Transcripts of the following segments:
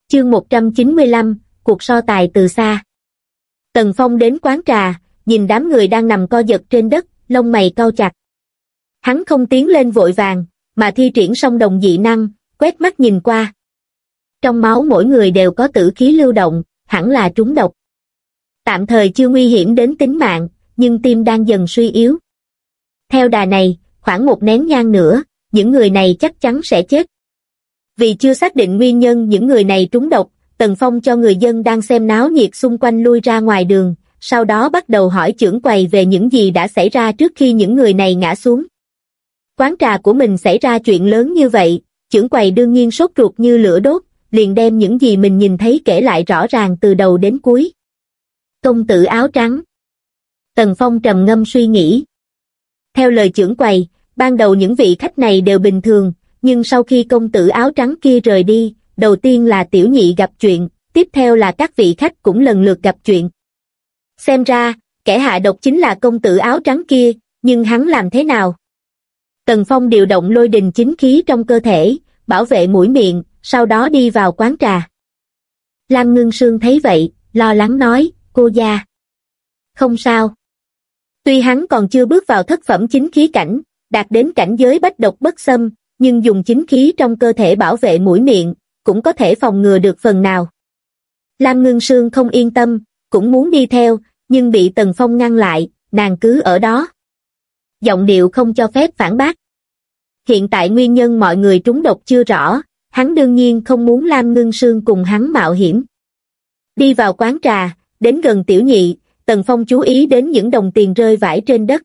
Chương 195, cuộc so tài từ xa. Tần Phong đến quán trà, nhìn đám người đang nằm co giật trên đất, lông mày cau chặt. Hắn không tiến lên vội vàng, mà thi triển song đồng dị năng, quét mắt nhìn qua. Trong máu mỗi người đều có tử khí lưu động, hẳn là trúng độc. Tạm thời chưa nguy hiểm đến tính mạng, nhưng tim đang dần suy yếu. Theo đà này, khoảng một nén nhang nữa, những người này chắc chắn sẽ chết. Vì chưa xác định nguyên nhân những người này trúng độc, Tần Phong cho người dân đang xem náo nhiệt xung quanh lui ra ngoài đường, sau đó bắt đầu hỏi trưởng quầy về những gì đã xảy ra trước khi những người này ngã xuống. Quán trà của mình xảy ra chuyện lớn như vậy, trưởng quầy đương nhiên sốt ruột như lửa đốt, liền đem những gì mình nhìn thấy kể lại rõ ràng từ đầu đến cuối. Công tử áo trắng. Tần Phong trầm ngâm suy nghĩ. Theo lời trưởng quầy, ban đầu những vị khách này đều bình thường, nhưng sau khi công tử áo trắng kia rời đi, đầu tiên là tiểu nhị gặp chuyện, tiếp theo là các vị khách cũng lần lượt gặp chuyện. Xem ra, kẻ hạ độc chính là công tử áo trắng kia, nhưng hắn làm thế nào? Tần Phong điều động lôi đình chính khí trong cơ thể, bảo vệ mũi miệng, sau đó đi vào quán trà. Lam Ngưng Sương thấy vậy, lo lắng nói, cô gia. Không sao. Tuy hắn còn chưa bước vào thất phẩm chính khí cảnh, đạt đến cảnh giới bách độc bất xâm, nhưng dùng chính khí trong cơ thể bảo vệ mũi miệng, cũng có thể phòng ngừa được phần nào. Lam Ngưng Sương không yên tâm, cũng muốn đi theo, nhưng bị Tần Phong ngăn lại, nàng cứ ở đó. Giọng điệu không cho phép phản bác. Hiện tại nguyên nhân mọi người trúng độc chưa rõ, hắn đương nhiên không muốn Lam Ngưng Sương cùng hắn mạo hiểm. Đi vào quán trà, đến gần tiểu nhị, Tần Phong chú ý đến những đồng tiền rơi vãi trên đất.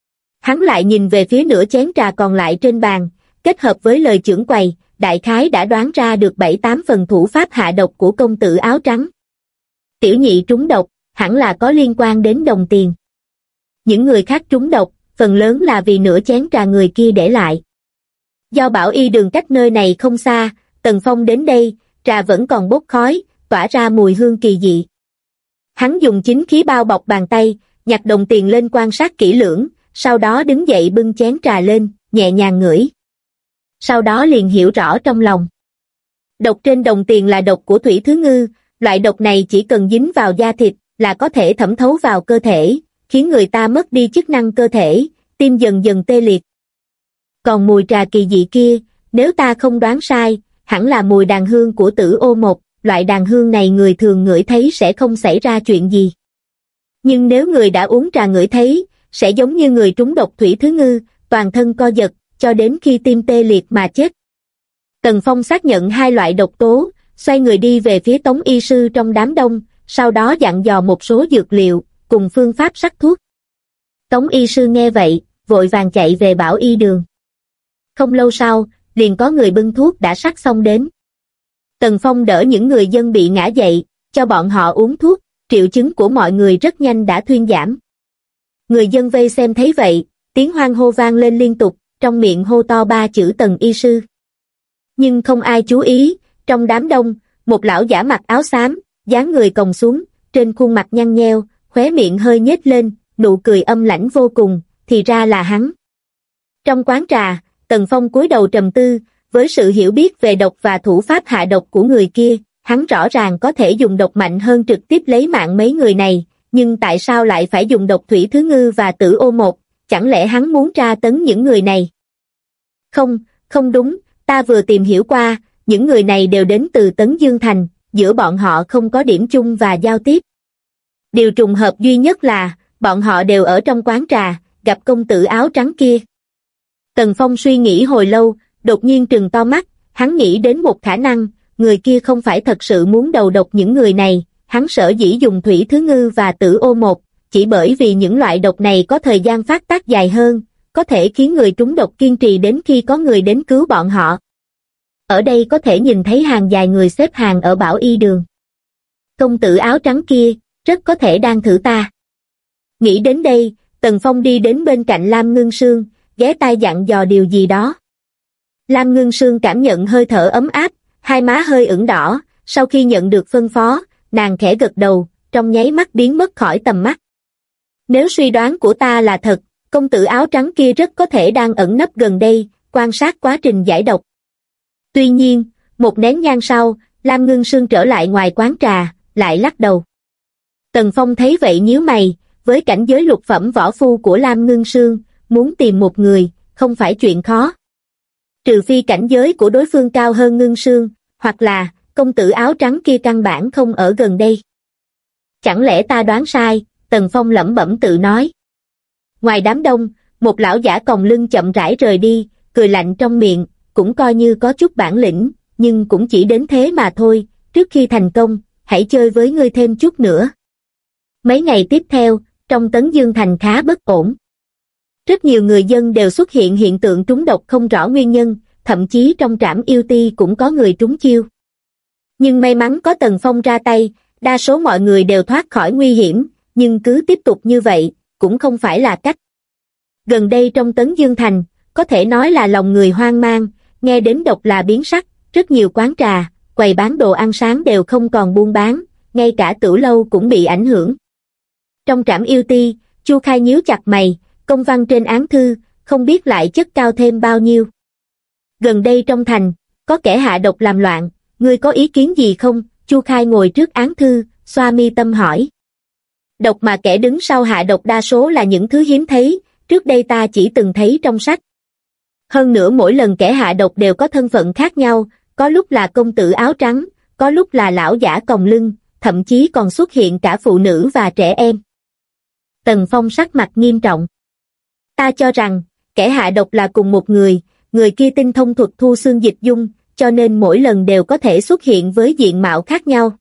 Hắn lại nhìn về phía nửa chén trà còn lại trên bàn, kết hợp với lời trưởng quầy, đại khái đã đoán ra được 7-8 phần thủ pháp hạ độc của công tử áo trắng. Tiểu nhị trúng độc, hẳn là có liên quan đến đồng tiền. Những người khác trúng độc, phần lớn là vì nửa chén trà người kia để lại. Do Bảo Y đường cách nơi này không xa, Tần Phong đến đây, trà vẫn còn bốc khói, tỏa ra mùi hương kỳ dị. Hắn dùng chính khí bao bọc bàn tay, nhặt đồng tiền lên quan sát kỹ lưỡng, sau đó đứng dậy bưng chén trà lên, nhẹ nhàng ngửi. Sau đó liền hiểu rõ trong lòng. Độc trên đồng tiền là độc của thủy thứ ngư, loại độc này chỉ cần dính vào da thịt là có thể thẩm thấu vào cơ thể, khiến người ta mất đi chức năng cơ thể, tim dần dần tê liệt. Còn mùi trà kỳ dị kia, nếu ta không đoán sai, hẳn là mùi đàn hương của Tử Ô Một, loại đàn hương này người thường ngửi thấy sẽ không xảy ra chuyện gì. Nhưng nếu người đã uống trà ngửi thấy, sẽ giống như người trúng độc thủy thứ ngư, toàn thân co giật, cho đến khi tim tê liệt mà chết. Tần Phong xác nhận hai loại độc tố, xoay người đi về phía Tống y sư trong đám đông, sau đó dặn dò một số dược liệu, cùng phương pháp sắc thuốc. Tống y sư nghe vậy, vội vàng chạy về Bảo Y đường. Không lâu sau, liền có người bưng thuốc đã sắc xong đến. Tần Phong đỡ những người dân bị ngã dậy, cho bọn họ uống thuốc, triệu chứng của mọi người rất nhanh đã thuyên giảm. Người dân vây xem thấy vậy, tiếng hoan hô vang lên liên tục, trong miệng hô to 3 chữ Tần y sư. Nhưng không ai chú ý, trong đám đông, một lão giả mặc áo xám, dáng người còng xuống, trên khuôn mặt nhăn nheo, khóe miệng hơi nhếch lên, nụ cười âm lãnh vô cùng, thì ra là hắn. Trong quán trà, Tần Phong cúi đầu trầm tư, với sự hiểu biết về độc và thủ pháp hạ độc của người kia, hắn rõ ràng có thể dùng độc mạnh hơn trực tiếp lấy mạng mấy người này, nhưng tại sao lại phải dùng độc thủy thứ ngư và Tử Ô Một, chẳng lẽ hắn muốn tra tấn những người này? Không đúng, ta vừa tìm hiểu qua, những người này đều đến từ Tấn Dương Thành, giữa bọn họ không có điểm chung và giao tiếp. Điều trùng hợp duy nhất là, bọn họ đều ở trong quán trà, gặp công tử áo trắng kia. Tần Phong suy nghĩ hồi lâu, đột nhiên trừng to mắt, hắn nghĩ đến một khả năng, người kia không phải thật sự muốn đầu độc những người này, hắn sở dĩ dùng thủy thứ ngư và Tử Ô Một, chỉ bởi vì những loại độc này có thời gian phát tác dài hơn, có thể khiến người trúng độc kiên trì đến khi có người đến cứu bọn họ. Ở đây có thể nhìn thấy hàng dài người xếp hàng ở Bảo Y đường. Công tử áo trắng kia, rất có thể đang thử ta. Nghĩ đến đây, Tần Phong đi đến bên cạnh Lam Ngưng Sương, ghé tai dặn dò điều gì đó. Lam Ngưng Sương cảm nhận hơi thở ấm áp, hai má hơi ửng đỏ, sau khi nhận được phân phó, nàng khẽ gật đầu, trong nháy mắt biến mất khỏi tầm mắt. Nếu suy đoán của ta là thật, công tử áo trắng kia rất có thể đang ẩn nấp gần đây, quan sát quá trình giải độc. Tuy nhiên, một nén nhang sau, Lam Ngưng Sương trở lại ngoài quán trà, lại lắc đầu. Tần Phong thấy vậy nhíu mày, với cảnh giới lục phẩm võ phu của Lam Ngưng Sương, muốn tìm một người, không phải chuyện khó. Trừ phi cảnh giới của đối phương cao hơn Ngưng Sương, hoặc là, công tử áo trắng kia căn bản không ở gần đây. Chẳng lẽ ta đoán sai, Tần Phong lẩm bẩm tự nói. Ngoài đám đông, một lão giả còng lưng chậm rãi rời đi, cười lạnh trong miệng, cũng coi như có chút bản lĩnh, nhưng cũng chỉ đến thế mà thôi, trước khi thành công, hãy chơi với ngươi thêm chút nữa. Mấy ngày tiếp theo, trong Tấn Dương Thành khá bất ổn. Rất nhiều người dân đều xuất hiện hiện tượng trúng độc không rõ nguyên nhân, thậm chí trong trảm yêu ti cũng có người trúng chiêu. Nhưng may mắn có Tần Phong ra tay, đa số mọi người đều thoát khỏi nguy hiểm, nhưng cứ tiếp tục như vậy, cũng không phải là cách. Gần đây trong Tấn Dương Thành, có thể nói là lòng người hoang mang, nghe đến độc là biến sắc, rất nhiều quán trà, quầy bán đồ ăn sáng đều không còn buôn bán, ngay cả tửu lâu cũng bị ảnh hưởng. Trong trảm yêu ti, Chu Khai nhíu chặt mày, công văn trên án thư, không biết lại chất cao thêm bao nhiêu. Gần đây trong thành, có kẻ hạ độc làm loạn, ngươi có ý kiến gì không? Chu Khai ngồi trước án thư, xoa mi tâm hỏi. Độc mà kẻ đứng sau hạ độc đa số là những thứ hiếm thấy, trước đây ta chỉ từng thấy trong sách. Hơn nữa mỗi lần kẻ hạ độc đều có thân phận khác nhau, có lúc là công tử áo trắng, có lúc là lão giả còng lưng, thậm chí còn xuất hiện cả phụ nữ và trẻ em. Tần Phong sắc mặt nghiêm trọng. Ta cho rằng, kẻ hạ độc là cùng một người kia tinh thông thuật thu xương dịch dung, cho nên mỗi lần đều có thể xuất hiện với diện mạo khác nhau.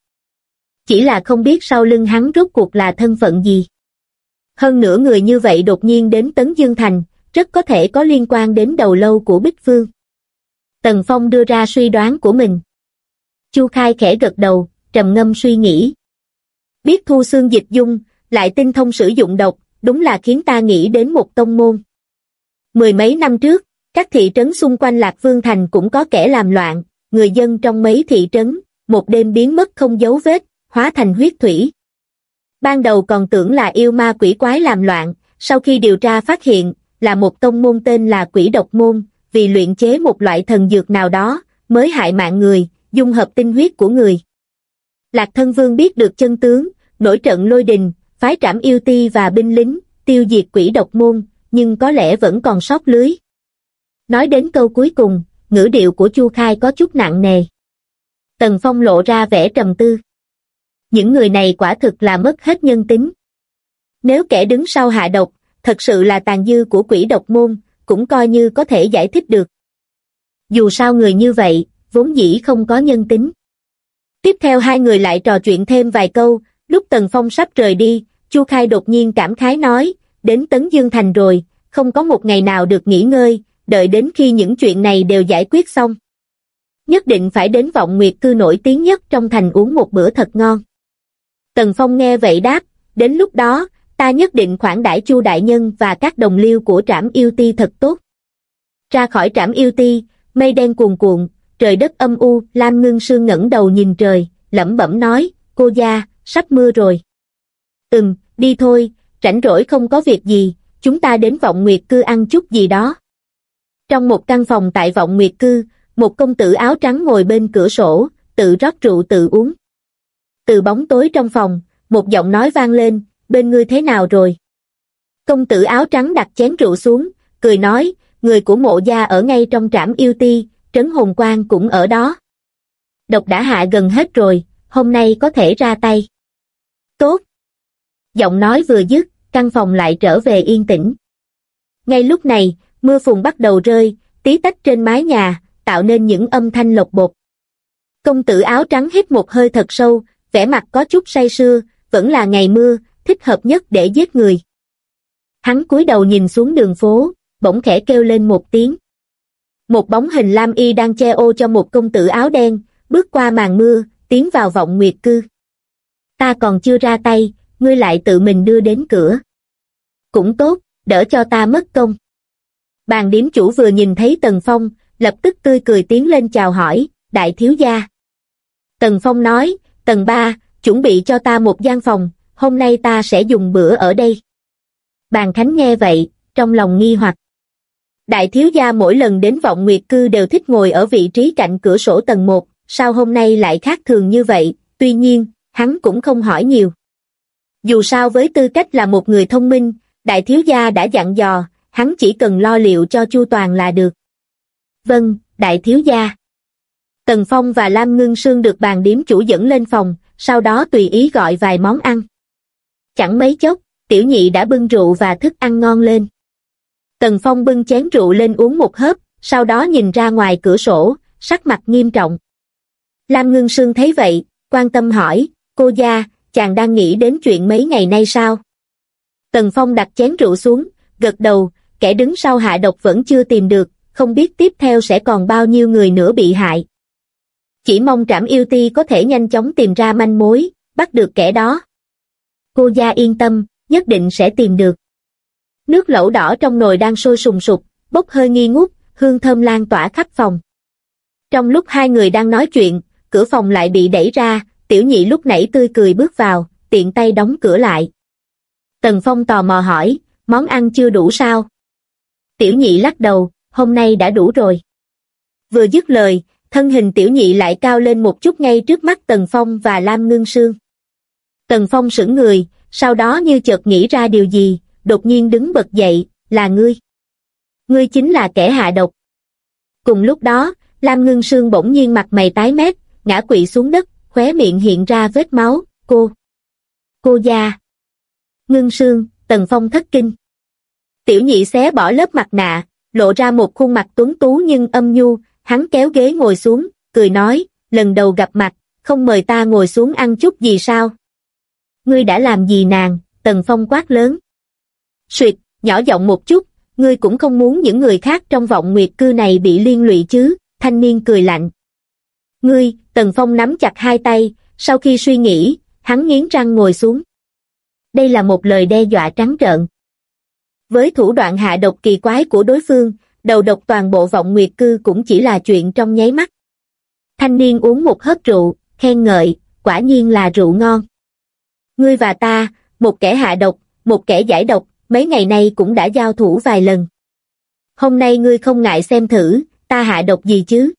Chỉ là không biết sau lưng hắn rốt cuộc là thân phận gì. Hơn nữa người như vậy đột nhiên đến Tấn Dương Thành, rất có thể có liên quan đến đầu lâu của Bích Phương. Tần Phong đưa ra suy đoán của mình. Chu Khai khẽ gật đầu, trầm ngâm suy nghĩ. Biết thu xương dịch dung, lại tinh thông sử dụng độc, đúng là khiến ta nghĩ đến một tông môn. Mười mấy năm trước, các thị trấn xung quanh Lạc Vương Thành cũng có kẻ làm loạn, người dân trong mấy thị trấn, một đêm biến mất không dấu vết, hóa thành huyết thủy. Ban đầu còn tưởng là yêu ma quỷ quái làm loạn, sau khi điều tra phát hiện, là một tông môn tên là Quỷ Độc Môn, vì luyện chế một loại thần dược nào đó, mới hại mạng người, dung hợp tinh huyết của người. Lạc Thân Vương biết được chân tướng, nổi trận lôi đình, phái trảm yêu ti và binh lính, tiêu diệt Quỷ Độc Môn, nhưng có lẽ vẫn còn sót lưới. Nói đến câu cuối cùng, ngữ điệu của Chu Khai có chút nặng nề. Tần Phong lộ ra vẻ trầm tư. Những người này quả thực là mất hết nhân tính. Nếu kẻ đứng sau hạ độc, thật sự là tàn dư của Quỷ Độc Môn, cũng coi như có thể giải thích được. Dù sao người như vậy, vốn dĩ không có nhân tính. Tiếp theo hai người lại trò chuyện thêm vài câu, lúc Tần Phong sắp rời đi, Chu Khai đột nhiên cảm khái nói, đến Tấn Dương Thành rồi, không có một ngày nào được nghỉ ngơi, đợi đến khi những chuyện này đều giải quyết xong. Nhất định phải đến Vọng Nguyệt Cư nổi tiếng nhất trong thành uống một bữa thật ngon. Tần Phong nghe vậy đáp, đến lúc đó, ta nhất định khoản đãi Chu đại nhân và các đồng liêu của trảm yêu ti thật tốt. Ra khỏi trảm yêu ti, mây đen cuồn cuộn, trời đất âm u, Lam Ngưng Sương ngẩng đầu nhìn trời, lẩm bẩm nói, cô gia, sắp mưa rồi. Đi thôi, rảnh rỗi không có việc gì, chúng ta đến Vọng Nguyệt Cư ăn chút gì đó. Trong một căn phòng tại Vọng Nguyệt Cư, một công tử áo trắng ngồi bên cửa sổ, tự rót rượu tự uống. Từ bóng tối trong phòng, một giọng nói vang lên, bên ngươi thế nào rồi? Công tử áo trắng đặt chén rượu xuống, cười nói, người của Mộ gia ở ngay trong trảm yêu ti, Trấn Hồn Quan cũng ở đó. Độc đã hạ gần hết rồi, hôm nay có thể ra tay. Tốt. Giọng nói vừa dứt, căn phòng lại trở về yên tĩnh. Ngay lúc này, mưa phùn bắt đầu rơi, tí tách trên mái nhà, tạo nên những âm thanh lộc bột. Công tử áo trắng hít một hơi thật sâu, vẻ mặt có chút say sưa, vẫn là ngày mưa, thích hợp nhất để giết người. Hắn cúi đầu nhìn xuống đường phố, bỗng khẽ kêu lên một tiếng. Một bóng hình lam y đang che ô cho một công tử áo đen, bước qua màn mưa, tiến vào Vọng Nguyệt Cư. Ta còn chưa ra tay, ngươi lại tự mình đưa đến cửa. Cũng tốt, đỡ cho ta mất công. Bàn điếm chủ vừa nhìn thấy Tần Phong, lập tức tươi cười tiến lên chào hỏi, đại thiếu gia. Tần Phong nói, Tần ba, chuẩn bị cho ta một gian phòng, hôm nay ta sẽ dùng bữa ở đây. Bàn Khánh nghe vậy, trong lòng nghi hoặc. Đại thiếu gia mỗi lần đến Vọng Nguyệt Cư đều thích ngồi ở vị trí cạnh cửa sổ tầng 1, sao hôm nay lại khác thường như vậy, tuy nhiên, hắn cũng không hỏi nhiều. Dù sao với tư cách là một người thông minh, đại thiếu gia đã dặn dò, hắn chỉ cần lo liệu cho chu toàn là được. Vâng, đại thiếu gia. Tần Phong và Lam Ngưng Sương được bàn điếm chủ dẫn lên phòng, sau đó tùy ý gọi vài món ăn. Chẳng mấy chốc, tiểu nhị đã bưng rượu và thức ăn ngon lên. Tần Phong bưng chén rượu lên uống một hớp, sau đó nhìn ra ngoài cửa sổ, sắc mặt nghiêm trọng. Lam Ngưng Sương thấy vậy, quan tâm hỏi, cô gia, chàng đang nghĩ đến chuyện mấy ngày nay sao? Tần Phong đặt chén rượu xuống, gật đầu, kẻ đứng sau hạ độc vẫn chưa tìm được, không biết tiếp theo sẽ còn bao nhiêu người nữa bị hại. Chỉ mong Trảm Yêu Ti có thể nhanh chóng tìm ra manh mối, bắt được kẻ đó. Cô gia yên tâm, nhất định sẽ tìm được. Nước lẩu đỏ trong nồi đang sôi sùng sục, bốc hơi nghi ngút, hương thơm lan tỏa khắp phòng. Trong lúc hai người đang nói chuyện, cửa phòng lại bị đẩy ra, tiểu nhị lúc nãy tươi cười bước vào, tiện tay đóng cửa lại. Tần Phong tò mò hỏi, món ăn chưa đủ sao? Tiểu nhị lắc đầu, hôm nay đã đủ rồi. Vừa dứt lời, thân hình tiểu nhị lại cao lên một chút ngay trước mắt Tần Phong và Lam Ngưng Sương. Tần Phong sững người, sau đó như chợt nghĩ ra điều gì, đột nhiên đứng bật dậy, là ngươi. Ngươi chính là kẻ hạ độc. Cùng lúc đó, Lam Ngưng Sương bỗng nhiên mặt mày tái mét, ngã quỵ xuống đất, khóe miệng hiện ra vết máu, cô gia. Ngưng Sương, Tần Phong thất kinh. Tiểu nhị xé bỏ lớp mặt nạ, lộ ra một khuôn mặt tuấn tú nhưng âm nhu, hắn kéo ghế ngồi xuống, cười nói, lần đầu gặp mặt, không mời ta ngồi xuống ăn chút gì sao? Ngươi đã làm gì nàng? Tần Phong quát lớn. Suyệt, nhỏ giọng một chút, ngươi cũng không muốn những người khác trong vọng nguyệt cư này bị liên lụy chứ? Thanh niên cười lạnh. Ngươi, Tần Phong nắm chặt hai tay, sau khi suy nghĩ, hắn nghiến răng ngồi xuống. Đây là một lời đe dọa trắng trợn. Với thủ đoạn hạ độc kỳ quái của đối phương, đầu độc toàn bộ vọng nguyệt cư cũng chỉ là chuyện trong nháy mắt. Thanh niên uống một hớp rượu, khen ngợi, quả nhiên là rượu ngon. Ngươi và ta, một kẻ hạ độc, một kẻ giải độc, mấy ngày nay cũng đã giao thủ vài lần. Hôm nay ngươi không ngại xem thử, ta hạ độc gì chứ?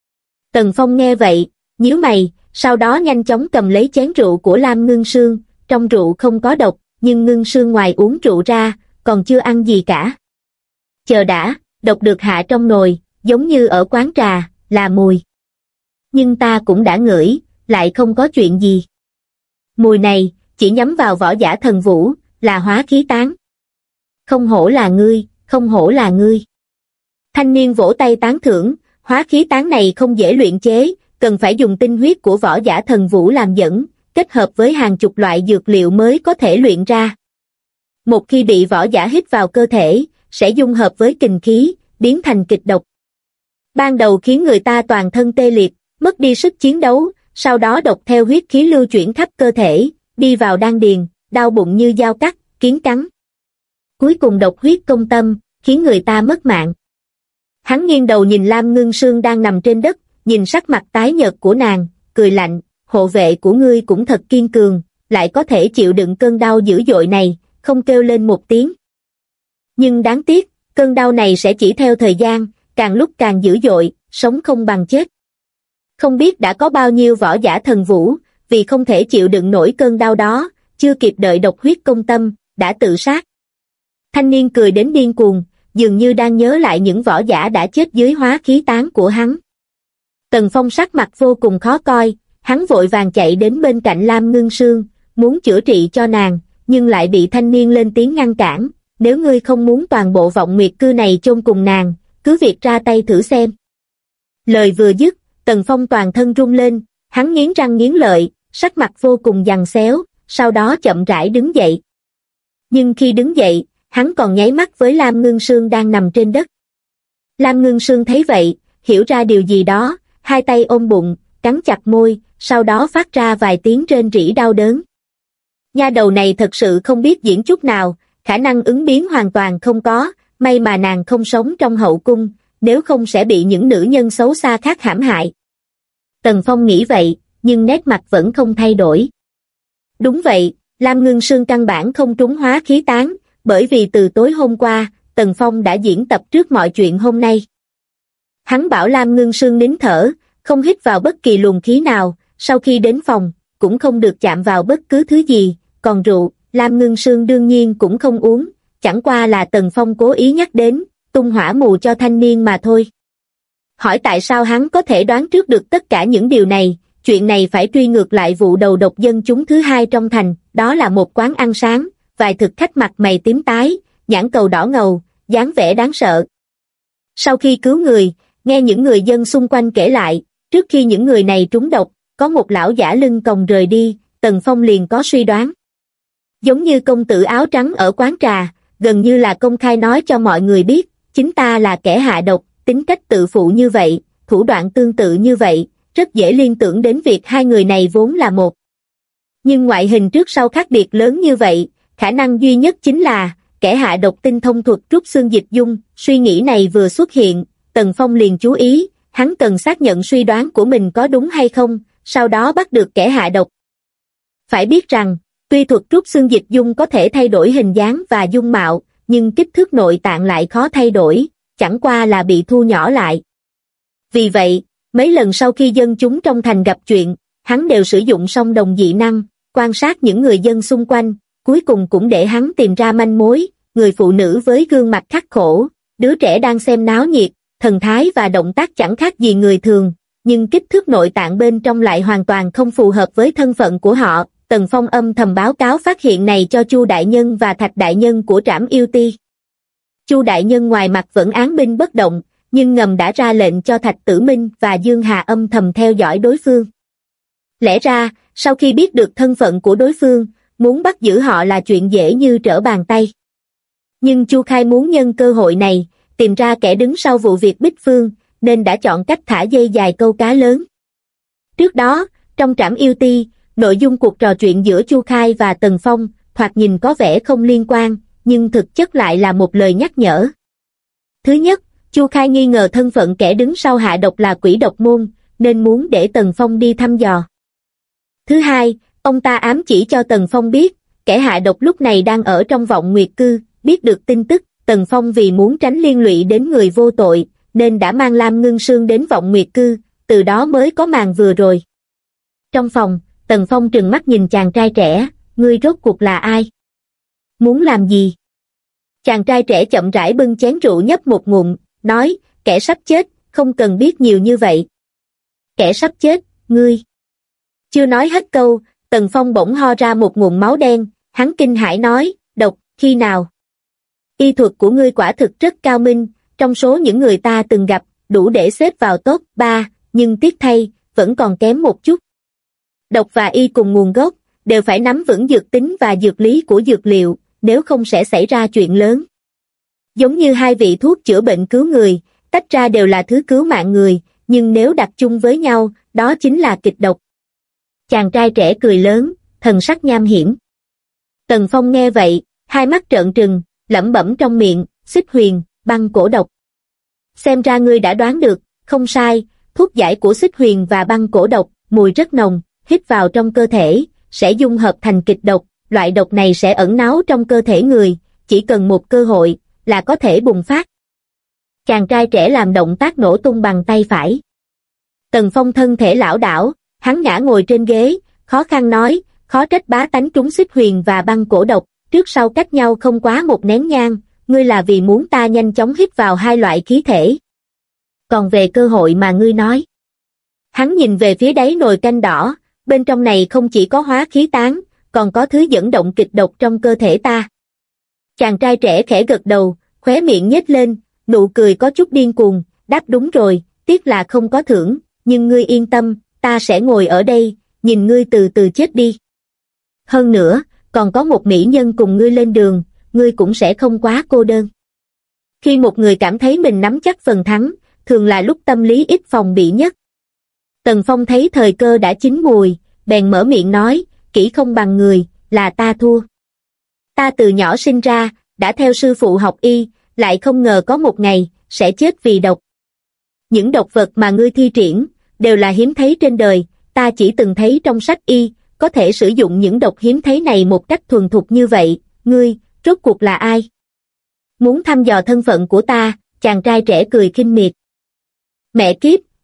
Tần Phong nghe vậy, nhíu mày, sau đó nhanh chóng cầm lấy chén rượu của Lam Ngưng Sương, trong rượu không có độc, nhưng Ngưng Sương ngoài uống rượu ra, còn chưa ăn gì cả. Chờ đã, độc được hạ trong nồi, giống như ở quán trà, là mùi. Nhưng ta cũng đã ngửi, lại không có chuyện gì. Mùi này, chỉ nhắm vào võ giả thần vũ, là hóa khí tán. Không hổ là ngươi, không hổ là ngươi. Thanh niên vỗ tay tán thưởng, hóa khí tán này không dễ luyện chế, cần phải dùng tinh huyết của võ giả thần vũ làm dẫn, kết hợp với hàng chục loại dược liệu mới có thể luyện ra. Một khi bị võ giả hít vào cơ thể, sẽ dung hợp với kình khí, biến thành kịch độc. Ban đầu khiến người ta toàn thân tê liệt, mất đi sức chiến đấu, sau đó độc theo huyết khí lưu chuyển khắp cơ thể, đi vào đan điền, đau bụng như dao cắt, kiến cắn. Cuối cùng độc huyết công tâm, khiến người ta mất mạng. Hắn nghiêng đầu nhìn Lam Ngưng Sương đang nằm trên đất, nhìn sắc mặt tái nhợt của nàng, cười lạnh, hộ vệ của ngươi cũng thật kiên cường, lại có thể chịu đựng cơn đau dữ dội này, không kêu lên một tiếng. Nhưng đáng tiếc, cơn đau này sẽ chỉ theo thời gian, càng lúc càng dữ dội, sống không bằng chết. Không biết đã có bao nhiêu võ giả thần vũ, vì không thể chịu đựng nổi cơn đau đó, chưa kịp đợi độc huyết công tâm, đã tự sát. Thanh niên cười đến điên cuồng, dường như đang nhớ lại những võ giả đã chết dưới hóa khí tán của hắn. Tần Phong sắc mặt vô cùng khó coi, hắn vội vàng chạy đến bên cạnh Lam Ngưng Sương, muốn chữa trị cho nàng, nhưng lại bị thanh niên lên tiếng ngăn cản, nếu ngươi không muốn toàn bộ vọng nguyệt cư này chôn cùng nàng, cứ việc ra tay thử xem. Lời vừa dứt, Tần Phong toàn thân run lên, hắn nghiến răng nghiến lợi, sắc mặt vô cùng giằng xéo, sau đó chậm rãi đứng dậy. Nhưng khi đứng dậy, hắn còn nháy mắt với Lam Ngưng Sương đang nằm trên đất. Lam Ngưng Sương thấy vậy, hiểu ra điều gì đó, hai tay ôm bụng, cắn chặt môi, sau đó phát ra vài tiếng rên rỉ đau đớn. Nha đầu này thật sự không biết diễn chút nào, khả năng ứng biến hoàn toàn không có, may mà nàng không sống trong hậu cung, nếu không sẽ bị những nữ nhân xấu xa khác hãm hại. Tần Phong nghĩ vậy, nhưng nét mặt vẫn không thay đổi. Đúng vậy, Lam Ngưng Sương căn bản không trúng hóa khí tán, bởi vì từ tối hôm qua, Tần Phong đã diễn tập trước mọi chuyện hôm nay. Hắn bảo Lam Ngưng Sương nín thở, không hít vào bất kỳ luồng khí nào, sau khi đến phòng, cũng không được chạm vào bất cứ thứ gì, còn rượu, Lam Ngưng Sương đương nhiên cũng không uống, chẳng qua là Tần Phong cố ý nhắc đến, tung hỏa mù cho thanh niên mà thôi. Hỏi tại sao hắn có thể đoán trước được tất cả những điều này, chuyện này phải truy ngược lại vụ đầu độc dân chúng thứ hai trong thành, đó là một quán ăn sáng, vài thực khách mặt mày tím tái, nhãn cầu đỏ ngầu, dáng vẻ đáng sợ. Sau khi cứu người, nghe những người dân xung quanh kể lại, trước khi những người này trúng độc, có một lão giả lưng còng rời đi, Tần Phong liền có suy đoán. Giống như công tử áo trắng ở quán trà, gần như là công khai nói cho mọi người biết, chính ta là kẻ hạ độc, tính cách tự phụ như vậy, thủ đoạn tương tự như vậy, rất dễ liên tưởng đến việc hai người này vốn là một. Nhưng ngoại hình trước sau khác biệt lớn như vậy, khả năng duy nhất chính là, kẻ hạ độc tinh thông thuật rút xương dịch dung, suy nghĩ này vừa xuất hiện, Tần Phong liền chú ý, hắn cần xác nhận suy đoán của mình có đúng hay không, sau đó bắt được kẻ hạ độc. Phải biết rằng, tuy thuật rút xương dịch dung có thể thay đổi hình dáng và dung mạo, nhưng kích thước nội tạng lại khó thay đổi, chẳng qua là bị thu nhỏ lại. Vì vậy, mấy lần sau khi dân chúng trong thành gặp chuyện, hắn đều sử dụng song đồng dị năng, quan sát những người dân xung quanh, cuối cùng cũng để hắn tìm ra manh mối, người phụ nữ với gương mặt khắc khổ, đứa trẻ đang xem náo nhiệt, thần thái và động tác chẳng khác gì người thường, nhưng kích thước nội tạng bên trong lại hoàn toàn không phù hợp với thân phận của họ. Tần Phong âm thầm báo cáo phát hiện này cho Chu đại nhân và Thạch đại nhân của Trảm Yêu Ti. Chu đại nhân ngoài mặt vẫn án binh bất động, nhưng ngầm đã ra lệnh cho Thạch Tử Minh và Dương Hà âm thầm theo dõi đối phương. Lẽ ra, sau khi biết được thân phận của đối phương, muốn bắt giữ họ là chuyện dễ như trở bàn tay. Nhưng Chu Khai muốn nhân cơ hội này, tìm ra kẻ đứng sau vụ việc Bích Phương, nên đã chọn cách thả dây dài câu cá lớn. Trước đó, trong Trảm Yêu Ti, nội dung cuộc trò chuyện giữa Chu Khai và Tần Phong, thoạt nhìn có vẻ không liên quan, nhưng thực chất lại là một lời nhắc nhở. Thứ nhất, Chu Khai nghi ngờ thân phận kẻ đứng sau hạ độc là Quỷ Độc Môn, nên muốn để Tần Phong đi thăm dò. Thứ hai, ông ta ám chỉ cho Tần Phong biết, kẻ hạ độc lúc này đang ở trong Vọng Nguyệt Cư, biết được tin tức, Tần Phong vì muốn tránh liên lụy đến người vô tội, nên đã mang Lam Ngưng Sương đến Vọng Nguyệt Cư, từ đó mới có màn vừa rồi. Trong phòng, Tần Phong trừng mắt nhìn chàng trai trẻ, ngươi rốt cuộc là ai? Muốn làm gì? Chàng trai trẻ chậm rãi bưng chén rượu nhấp một ngụm, nói, kẻ sắp chết, không cần biết nhiều như vậy. Kẻ sắp chết, ngươi. Chưa nói hết câu, Tần Phong bỗng ho ra một ngụm máu đen, hắn kinh hãi nói, độc, khi nào? Y thuật của ngươi quả thực rất cao minh, trong số những người ta từng gặp, đủ để xếp vào top 3, nhưng tiếc thay, vẫn còn kém một chút. Độc và y cùng nguồn gốc, đều phải nắm vững dược tính và dược lý của dược liệu, nếu không sẽ xảy ra chuyện lớn. Giống như hai vị thuốc chữa bệnh cứu người, tách ra đều là thứ cứu mạng người, nhưng nếu đặt chung với nhau, đó chính là kịch độc. Chàng trai trẻ cười lớn, thần sắc nham hiểm. Tần Phong nghe vậy, hai mắt trợn trừng, lẩm bẩm trong miệng, xích huyền, băng cổ độc. Xem ra ngươi đã đoán được, không sai, thuốc giải của xích huyền và băng cổ độc, mùi rất nồng, hít vào trong cơ thể, sẽ dung hợp thành kịch độc, loại độc này sẽ ẩn náu trong cơ thể người, chỉ cần một cơ hội, là có thể bùng phát. Chàng trai trẻ làm động tác nổ tung bằng tay phải. Tần Phong thân thể lảo đảo, hắn ngã ngồi trên ghế, khó khăn nói, khó trách bá tánh trúng xích huyền và băng cổ độc, trước sau cách nhau không quá một nén nhang, ngươi là vì muốn ta nhanh chóng hít vào hai loại khí thể. Còn về cơ hội mà ngươi nói. Hắn nhìn về phía đáy nồi canh đỏ, bên trong này không chỉ có hóa khí tán, còn có thứ dẫn động kịch độc trong cơ thể ta. Chàng trai trẻ khẽ gật đầu, khóe miệng nhếch lên, nụ cười có chút điên cuồng, đáp đúng rồi, tiếc là không có thưởng, nhưng ngươi yên tâm, ta sẽ ngồi ở đây, nhìn ngươi từ từ chết đi. Hơn nữa, còn có một mỹ nhân cùng ngươi lên đường, ngươi cũng sẽ không quá cô đơn. Khi một người cảm thấy mình nắm chắc phần thắng, thường là lúc tâm lý ít phòng bị nhất. Tần Phong thấy thời cơ đã chín mùi, bèn mở miệng nói, kỹ không bằng người, là ta thua. Ta từ nhỏ sinh ra, đã theo sư phụ học y, lại không ngờ có một ngày, sẽ chết vì độc. Những độc vật mà ngươi thi triển, đều là hiếm thấy trên đời, ta chỉ từng thấy trong sách y, có thể sử dụng những độc hiếm thấy này một cách thuần thục như vậy, ngươi, rốt cuộc là ai? Muốn thăm dò thân phận của ta, chàng trai trẻ cười khinh miệt. Mẹ kiếp,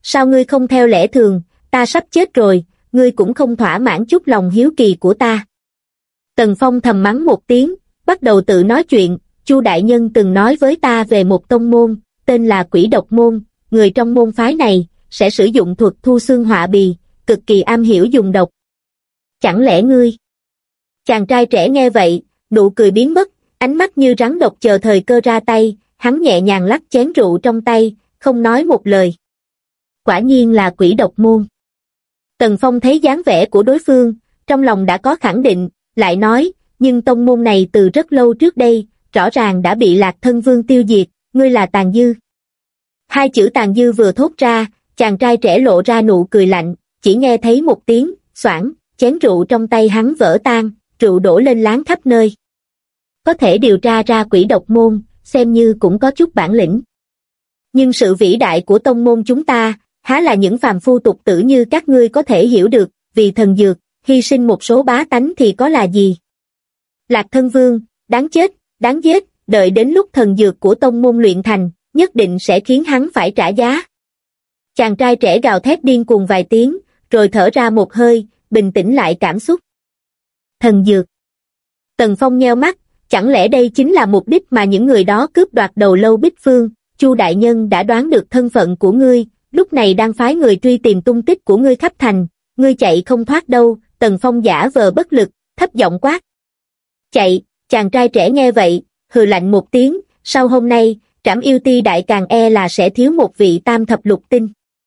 sao ngươi không theo lẽ thường, ta sắp chết rồi, ngươi cũng không thỏa mãn chút lòng hiếu kỳ của ta. Tần Phong thầm mắng một tiếng, bắt đầu tự nói chuyện, Chu đại nhân từng nói với ta về một tông môn, tên là Quỷ Độc môn, người trong môn phái này sẽ sử dụng thuật thu xương họa bì, cực kỳ am hiểu dùng độc. Chẳng lẽ ngươi? Chàng trai trẻ nghe vậy, nụ cười biến mất, ánh mắt như rắn độc chờ thời cơ ra tay, hắn nhẹ nhàng lắc chén rượu trong tay, không nói một lời. Quả nhiên là Quỷ Độc môn. Tần Phong thấy dáng vẻ của đối phương, trong lòng đã có khẳng định, lại nói, nhưng tông môn này từ rất lâu trước đây, rõ ràng đã bị Lạc Thân Vương tiêu diệt, ngươi là Tàn Dư. Hai chữ Tàn Dư vừa thốt ra, chàng trai trẻ lộ ra nụ cười lạnh, chỉ nghe thấy một tiếng, xoảng, chén rượu trong tay hắn vỡ tan, rượu đổ lên láng khắp nơi. Có thể điều tra ra Quỷ Độc môn, xem như cũng có chút bản lĩnh. Nhưng sự vĩ đại của tông môn chúng ta, há là những phàm phu tục tử như các ngươi có thể hiểu được, vì thần dược, hy sinh một số bá tánh thì có là gì. Lạc Thân Vương, đáng chết, đáng giết, đợi đến lúc thần dược của tông môn luyện thành, nhất định sẽ khiến hắn phải trả giá. Chàng trai trẻ gào thét điên cuồng vài tiếng, rồi thở ra một hơi, bình tĩnh lại cảm xúc. Thần dược. Tần Phong nheo mắt, chẳng lẽ đây chính là mục đích mà những người đó cướp đoạt đầu lâu Bích Phương? Chu đại nhân đã đoán được thân phận của ngươi, lúc này đang phái người truy tìm tung tích của ngươi khắp thành, ngươi chạy không thoát đâu. Tần Phong giả vờ bất lực, thấp giọng quát. Chạy, chàng trai trẻ nghe vậy, hừ lạnh một tiếng, sau hôm nay, Trảm Yêu Ti đại càng e là sẽ thiếu một vị tam thập lục tinh.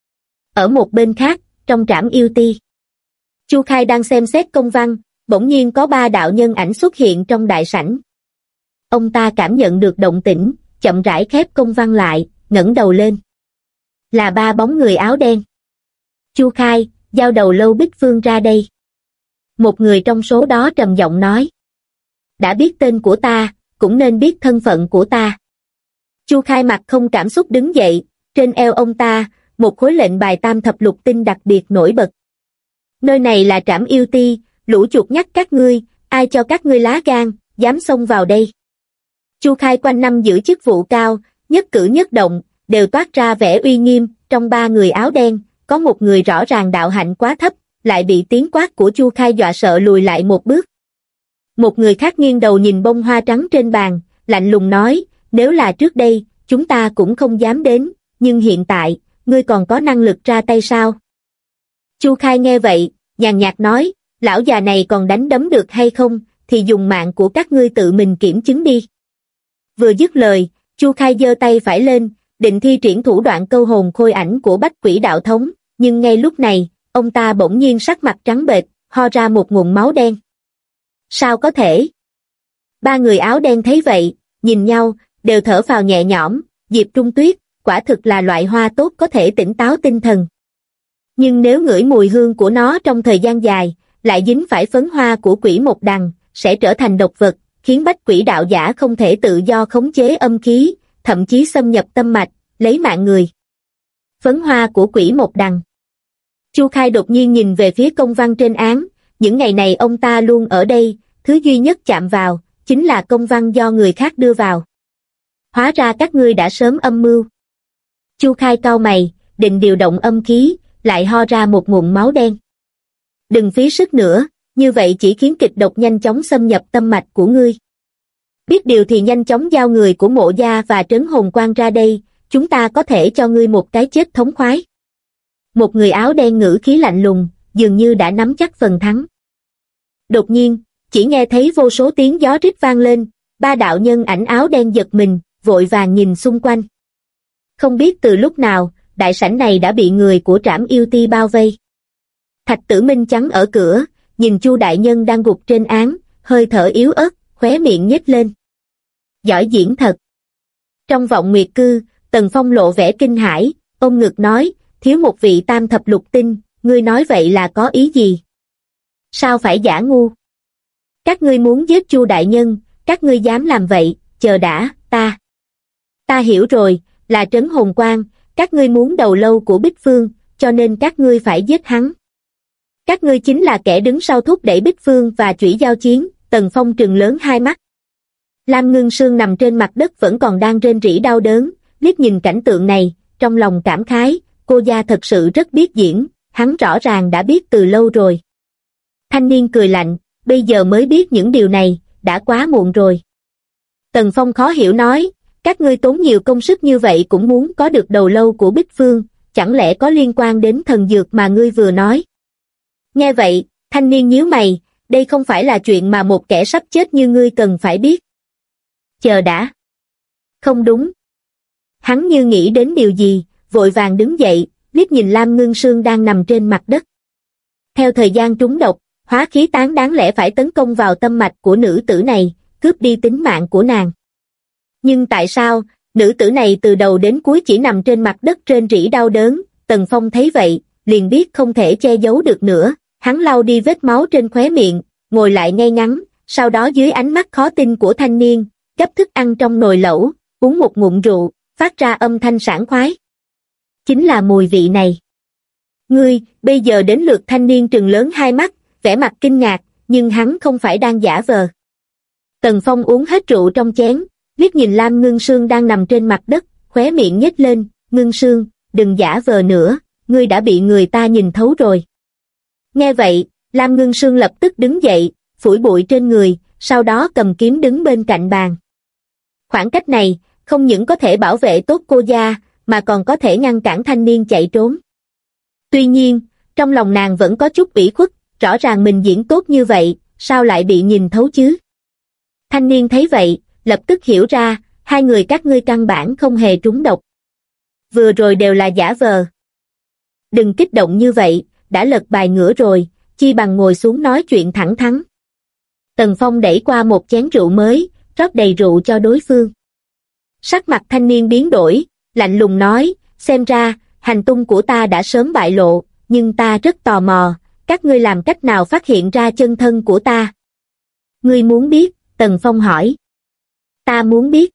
Ở một bên khác, trong Trảm Yêu Ti, Chu Khai đang xem xét công văn, bỗng nhiên có ba đạo nhân ảnh xuất hiện trong đại sảnh. Ông ta cảm nhận được động tĩnh, chậm rãi khép công văn lại, ngẩng đầu lên. Là ba bóng người áo đen. Chu Khai, giao đầu lâu Bích Phương ra đây. Một người trong số đó trầm giọng nói. Đã biết tên của ta, cũng nên biết thân phận của ta. Chu Khai mặt không cảm xúc đứng dậy, trên eo ông ta, một khối lệnh bài tam thập lục tinh đặc biệt nổi bật. Nơi này là Trảm Yêu Ti, lũ chuột nhắt các ngươi, ai cho các ngươi lá gan, dám xông vào đây. Chu Khai quanh năm giữ chức vụ cao, nhất cử nhất động, đều toát ra vẻ uy nghiêm, trong ba người áo đen, có một người rõ ràng đạo hạnh quá thấp, lại bị tiếng quát của Chu Khai dọa sợ lùi lại một bước. Một người khác nghiêng đầu nhìn bông hoa trắng trên bàn, lạnh lùng nói, nếu là trước đây, chúng ta cũng không dám đến, nhưng hiện tại, ngươi còn có năng lực ra tay sao? Chu Khai nghe vậy, nhàn nhạt nói, lão già này còn đánh đấm được hay không, thì dùng mạng của các ngươi tự mình kiểm chứng đi. Vừa dứt lời, Chu Khai giơ tay phải lên, định thi triển thủ đoạn câu hồn khôi ảnh của Bách Quỷ Đạo Thống, nhưng ngay lúc này, ông ta bỗng nhiên sắc mặt trắng bệch, ho ra một nguồn máu đen. Sao có thể? Ba người áo đen thấy vậy, nhìn nhau, đều thở phào nhẹ nhõm, Diệp Trung Tuyết, quả thực là loại hoa tốt có thể tỉnh táo tinh thần. Nhưng nếu ngửi mùi hương của nó trong thời gian dài, lại dính phải phấn hoa của quỷ một đằng, sẽ trở thành độc vật, khiến Bách Quỷ đạo giả không thể tự do khống chế âm khí, thậm chí xâm nhập tâm mạch, lấy mạng người. Phấn hoa của quỷ một đằng. Chu Khai đột nhiên nhìn về phía công văn trên án, những ngày này ông ta luôn ở đây, thứ duy nhất chạm vào, chính là công văn do người khác đưa vào. Hóa ra các ngươi đã sớm âm mưu. Chu Khai cau mày, định điều động âm khí, lại ho ra một nguồn máu đen. Đừng phí sức nữa, như vậy chỉ khiến kịch độc nhanh chóng xâm nhập tâm mạch của ngươi. Biết điều thì nhanh chóng giao người của Mộ Gia và Trấn Hồn Quan ra đây, chúng ta có thể cho ngươi một cái chết thống khoái. Một người áo đen ngữ khí lạnh lùng, dường như đã nắm chắc phần thắng. Đột nhiên, chỉ nghe thấy vô số tiếng gió rít vang lên, ba đạo nhân ảnh áo đen giật mình, vội vàng nhìn xung quanh. Không biết từ lúc nào, đại sảnh này đã bị người của Trảm Yêu Ti bao vây. Thạch Tử Minh trắng ở cửa, nhìn Chu đại nhân đang gục trên án, hơi thở yếu ớt, khóe miệng nhếch lên. Giỏi diễn thật. Trong vọng nguyệt cư, Tần Phong lộ vẻ kinh hãi, ôm ngực nói, thiếu một vị tam thập lục tinh, ngươi nói vậy là có ý gì? Sao phải giả ngu? Các ngươi muốn giết Chu đại nhân, các ngươi dám làm vậy, chờ đã, ta hiểu rồi, là Trấn Hồn Quan, các ngươi muốn đầu lâu của Bích Phương, cho nên các ngươi phải giết hắn. Các ngươi chính là kẻ đứng sau thúc đẩy Bích Phương và chủy giao chiến. Tần Phong trừng lớn hai mắt. Lam Ngưng Sương nằm trên mặt đất vẫn còn đang rên rỉ đau đớn, liếc nhìn cảnh tượng này, trong lòng cảm khái, cô gia thật sự rất biết diễn, hắn rõ ràng đã biết từ lâu rồi. Thanh niên cười lạnh, bây giờ mới biết những điều này, đã quá muộn rồi. Tần Phong khó hiểu nói, các ngươi tốn nhiều công sức như vậy cũng muốn có được đầu lâu của Bích Phương, chẳng lẽ có liên quan đến thần dược mà ngươi vừa nói? Nghe vậy, thanh niên nhíu mày, đây không phải là chuyện mà một kẻ sắp chết như ngươi cần phải biết. Chờ đã. Không đúng. Hắn như nghĩ đến điều gì, vội vàng đứng dậy, liếc nhìn Lam Ngưng Sương đang nằm trên mặt đất. Theo thời gian trúng độc, hóa khí tán đáng lẽ phải tấn công vào tâm mạch của nữ tử này, cướp đi tính mạng của nàng. Nhưng tại sao, nữ tử này từ đầu đến cuối chỉ nằm trên mặt đất rên rỉ đau đớn? Tần Phong thấy vậy, liền biết không thể che giấu được nữa, hắn lau đi vết máu trên khóe miệng, ngồi lại ngay ngắn, sau đó dưới ánh mắt khó tin của thanh niên, gấp thức ăn trong nồi lẩu, uống một ngụm rượu, phát ra âm thanh sảng khoái. Chính là mùi vị này. Ngươi, bây giờ đến lượt thanh niên trừng lớn hai mắt, vẻ mặt kinh ngạc, nhưng hắn không phải đang giả vờ. Tần Phong uống hết rượu trong chén, liếc nhìn Lam Ngưng Sương đang nằm trên mặt đất, khóe miệng nhếch lên, Ngưng Sương, đừng giả vờ nữa, ngươi đã bị người ta nhìn thấu rồi. Nghe vậy, Lam Ngưng Sương lập tức đứng dậy, phủi bụi trên người, sau đó cầm kiếm đứng bên cạnh bàn. Khoảng cách này, không những có thể bảo vệ tốt cô gia, mà còn có thể ngăn cản thanh niên chạy trốn. Tuy nhiên, trong lòng nàng vẫn có chút ủy khuất, rõ ràng mình diễn tốt như vậy, sao lại bị nhìn thấu chứ? Thanh niên thấy vậy, lập tức hiểu ra, hai người các ngươi căn bản không hề trúng độc. Vừa rồi đều là giả vờ. Đừng kích động như vậy, đã lật bài ngửa rồi, chi bằng ngồi xuống nói chuyện thẳng thắn. Tần Phong đẩy qua một chén rượu mới, rót đầy rượu cho đối phương. Sắc mặt thanh niên biến đổi, lạnh lùng nói, xem ra, hành tung của ta đã sớm bại lộ, nhưng ta rất tò mò, các ngươi làm cách nào phát hiện ra chân thân của ta? Ngươi muốn biết? Tần Phong hỏi. Ta muốn biết.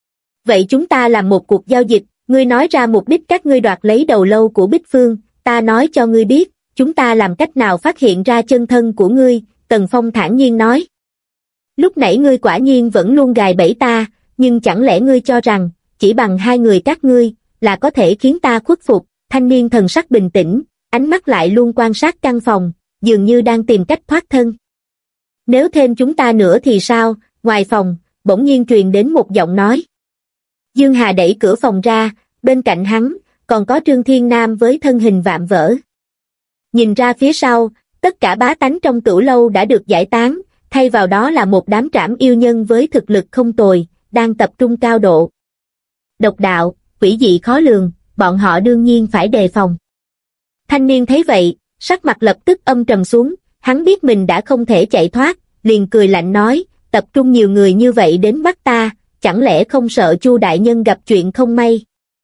Vậy chúng ta làm một cuộc giao dịch, ngươi nói ra mục đích các ngươi đoạt lấy đầu lâu của Bích Phương, ta nói cho ngươi biết, chúng ta làm cách nào phát hiện ra chân thân của ngươi, Tần Phong thản nhiên nói. Lúc nãy ngươi quả nhiên vẫn luôn gài bẫy ta, nhưng chẳng lẽ ngươi cho rằng, chỉ bằng hai người các ngươi, là có thể khiến ta khuất phục? Thanh niên thần sắc bình tĩnh, ánh mắt lại luôn quan sát căn phòng, dường như đang tìm cách thoát thân. Nếu thêm chúng ta nữa thì sao? Ngoài phòng, bỗng nhiên truyền đến một giọng nói. Dương Hà đẩy cửa phòng ra, bên cạnh hắn, còn có Trương Thiên Nam với thân hình vạm vỡ. Nhìn ra phía sau, tất cả bá tánh trong Tửu Lâu đã được giải tán, thay vào đó là một đám trảm yêu nhân với thực lực không tồi, đang tập trung cao độ. Độc đạo, quỷ dị khó lường, bọn họ đương nhiên phải đề phòng. Thanh niên thấy vậy, sắc mặt lập tức âm trầm xuống, hắn biết mình đã không thể chạy thoát, liền cười lạnh nói, tập trung nhiều người như vậy đến bắt ta, chẳng lẽ không sợ Chu đại nhân gặp chuyện không may?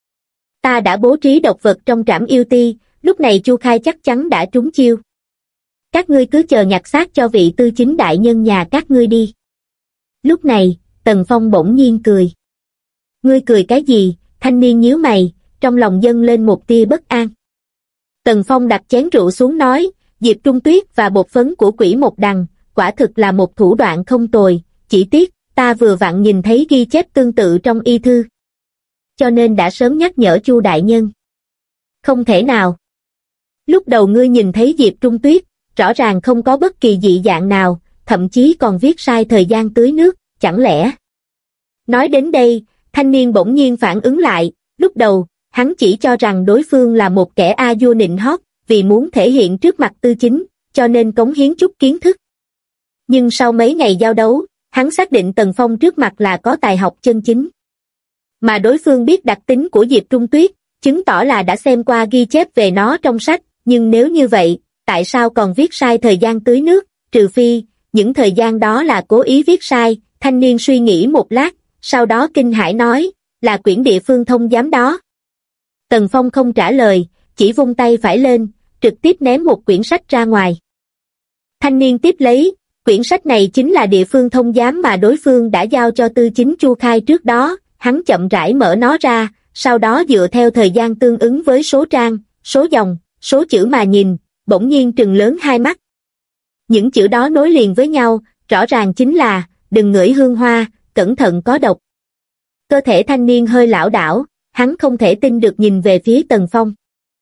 Ta đã bố trí độc vật trong trảm yêu ti, lúc này Chu Khai chắc chắn đã trúng chiêu. Các ngươi cứ chờ nhặt xác cho vị tư chính đại nhân nhà các ngươi đi. Lúc này, Tần Phong bỗng nhiên cười. Ngươi cười cái gì? Thanh niên nhíu mày, trong lòng dâng lên một tia bất an. Tần Phong đặt chén rượu xuống nói, Diệp Trung Tuyết và bột phấn của Quỷ Một Đằng, quả thực là một thủ đoạn không tồi, chỉ tiếc, ta vừa vặn nhìn thấy ghi chép tương tự trong y thư. Cho nên đã sớm nhắc nhở Chu đại nhân. Không thể nào. Lúc đầu ngươi nhìn thấy Diệp Trung Tuyết, rõ ràng không có bất kỳ dị dạng nào, thậm chí còn viết sai thời gian tưới nước, chẳng lẽ? Nói đến đây, thanh niên bỗng nhiên phản ứng lại, lúc đầu, hắn chỉ cho rằng đối phương là một kẻ a vua nịnh hót, vì muốn thể hiện trước mặt tư chính, cho nên cống hiến chút kiến thức. Nhưng sau mấy ngày giao đấu, hắn xác định Tần Phong trước mặt là có tài học chân chính. Mà đối phương biết đặc tính của Diệp Trung Tuyết, chứng tỏ là đã xem qua ghi chép về nó trong sách, nhưng nếu như vậy, tại sao còn viết sai thời gian tưới nước, trừ phi, những thời gian đó là cố ý viết sai? Thanh niên suy nghĩ một lát, sau đó kinh hãi nói, là quyển địa phương thông giám đó. Tần Phong không trả lời, chỉ vung tay phải lên, trực tiếp ném một quyển sách ra ngoài. Thanh niên tiếp lấy, quyển sách này chính là địa phương thông giám mà đối phương đã giao cho tư chính Chu Khai trước đó, hắn chậm rãi mở nó ra, sau đó dựa theo thời gian tương ứng với số trang, số dòng, số chữ mà nhìn, bỗng nhiên trừng lớn hai mắt. Những chữ đó nối liền với nhau, rõ ràng chính là, đừng ngửi hương hoa, cẩn thận có độc. Cơ thể thanh niên hơi lảo đảo, hắn không thể tin được nhìn về phía Tần Phong.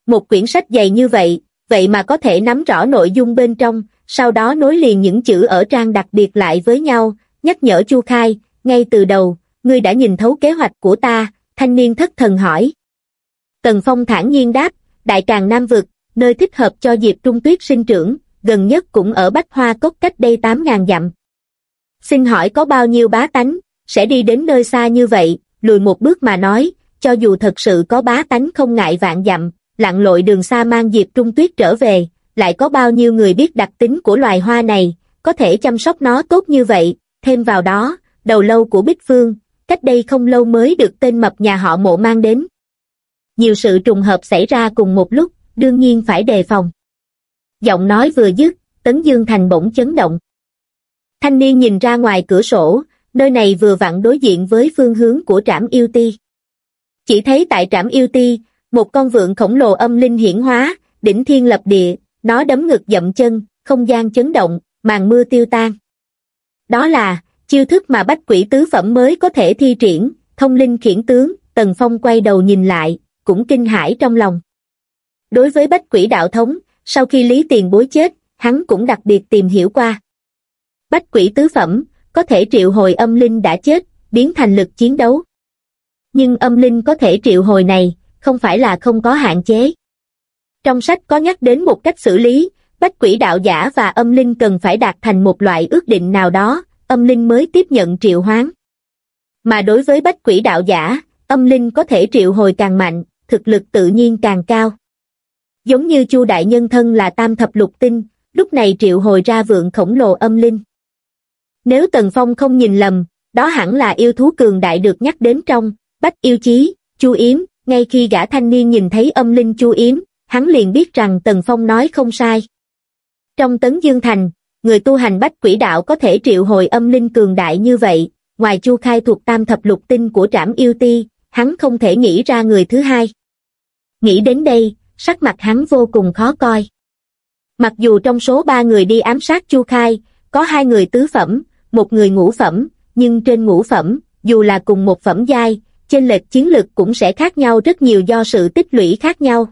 Một quyển sách dày như vậy, vậy mà có thể nắm rõ nội dung bên trong, sau đó nối liền những chữ ở trang đặc biệt lại với nhau, nhắc nhở Chu Khai, ngay từ đầu, ngươi đã nhìn thấu kế hoạch của ta, thanh niên thất thần hỏi. Tần Phong thản nhiên đáp, Đại Càn Nam Vực, nơi thích hợp cho Diệp Trung Tuyết sinh trưởng, gần nhất cũng ở Bách Hoa Cốc cách đây 8.000 dặm. Xin hỏi có bao nhiêu bá tánh, sẽ đi đến nơi xa như vậy, lùi một bước mà nói, cho dù thật sự có bá tánh không ngại vạn dặm, lặn lội đường xa mang Diệp Trung Tuyết trở về, lại có bao nhiêu người biết đặc tính của loài hoa này, có thể chăm sóc nó tốt như vậy, thêm vào đó, đầu lâu của Bích Phương, cách đây không lâu mới được tên mập nhà họ Mộ mang đến. Nhiều sự trùng hợp xảy ra cùng một lúc, đương nhiên phải đề phòng. Giọng nói vừa dứt, Tấn Dương Thành bỗng chấn động. Thanh niên nhìn ra ngoài cửa sổ, nơi này vừa vặn đối diện với phương hướng của Trảm Yêu Ti. Chỉ thấy tại Trảm Yêu Ti, một con vượn khổng lồ âm linh hiển hóa, đỉnh thiên lập địa, nó đấm ngực dậm chân, không gian chấn động, màn mưa tiêu tan. Đó là chiêu thức mà bách quỷ tứ phẩm mới có thể thi triển, thông linh khiển tướng. Tần Phong quay đầu nhìn lại, cũng kinh hãi trong lòng. Đối với bách quỷ đạo thống, sau khi Lý Tiền Bối chết, hắn cũng đặc biệt tìm hiểu qua. Bách quỷ tứ phẩm, có thể triệu hồi âm linh đã chết, biến thành lực chiến đấu. Nhưng âm linh có thể triệu hồi này, không phải là không có hạn chế. Trong sách có nhắc đến một cách xử lý, bách quỷ đạo giả và âm linh cần phải đạt thành một loại ước định nào đó, âm linh mới tiếp nhận triệu hoán. Mà đối với bách quỷ đạo giả, âm linh có thể triệu hồi càng mạnh, thực lực tự nhiên càng cao. Giống như Chu đại nhân thân là tam thập lục tinh, lúc này triệu hồi ra vượn khổng lồ âm linh. Nếu Tần Phong không nhìn lầm, đó hẳn là yêu thú cường đại được nhắc đến trong Bách Yêu Chí, Chu Yếm. Ngay khi gã thanh niên nhìn thấy âm linh Chu Yếm, hắn liền biết rằng Tần Phong nói không sai. Trong Tấn Dương Thành, người tu hành bách quỷ đạo có thể triệu hồi âm linh cường đại như vậy, ngoài Chu Khai thuộc tam thập lục tinh của Trảm Yêu Ti, hắn không thể nghĩ ra người thứ hai. Nghĩ đến đây, sắc mặt hắn vô cùng khó coi. Mặc dù trong số 3 người đi ám sát Chu Khai, có 2 người tứ phẩm, 1 người ngũ phẩm, nhưng trên ngũ phẩm, dù là cùng một phẩm giai, chênh lệch chiến lực cũng sẽ khác nhau rất nhiều do sự tích lũy khác nhau.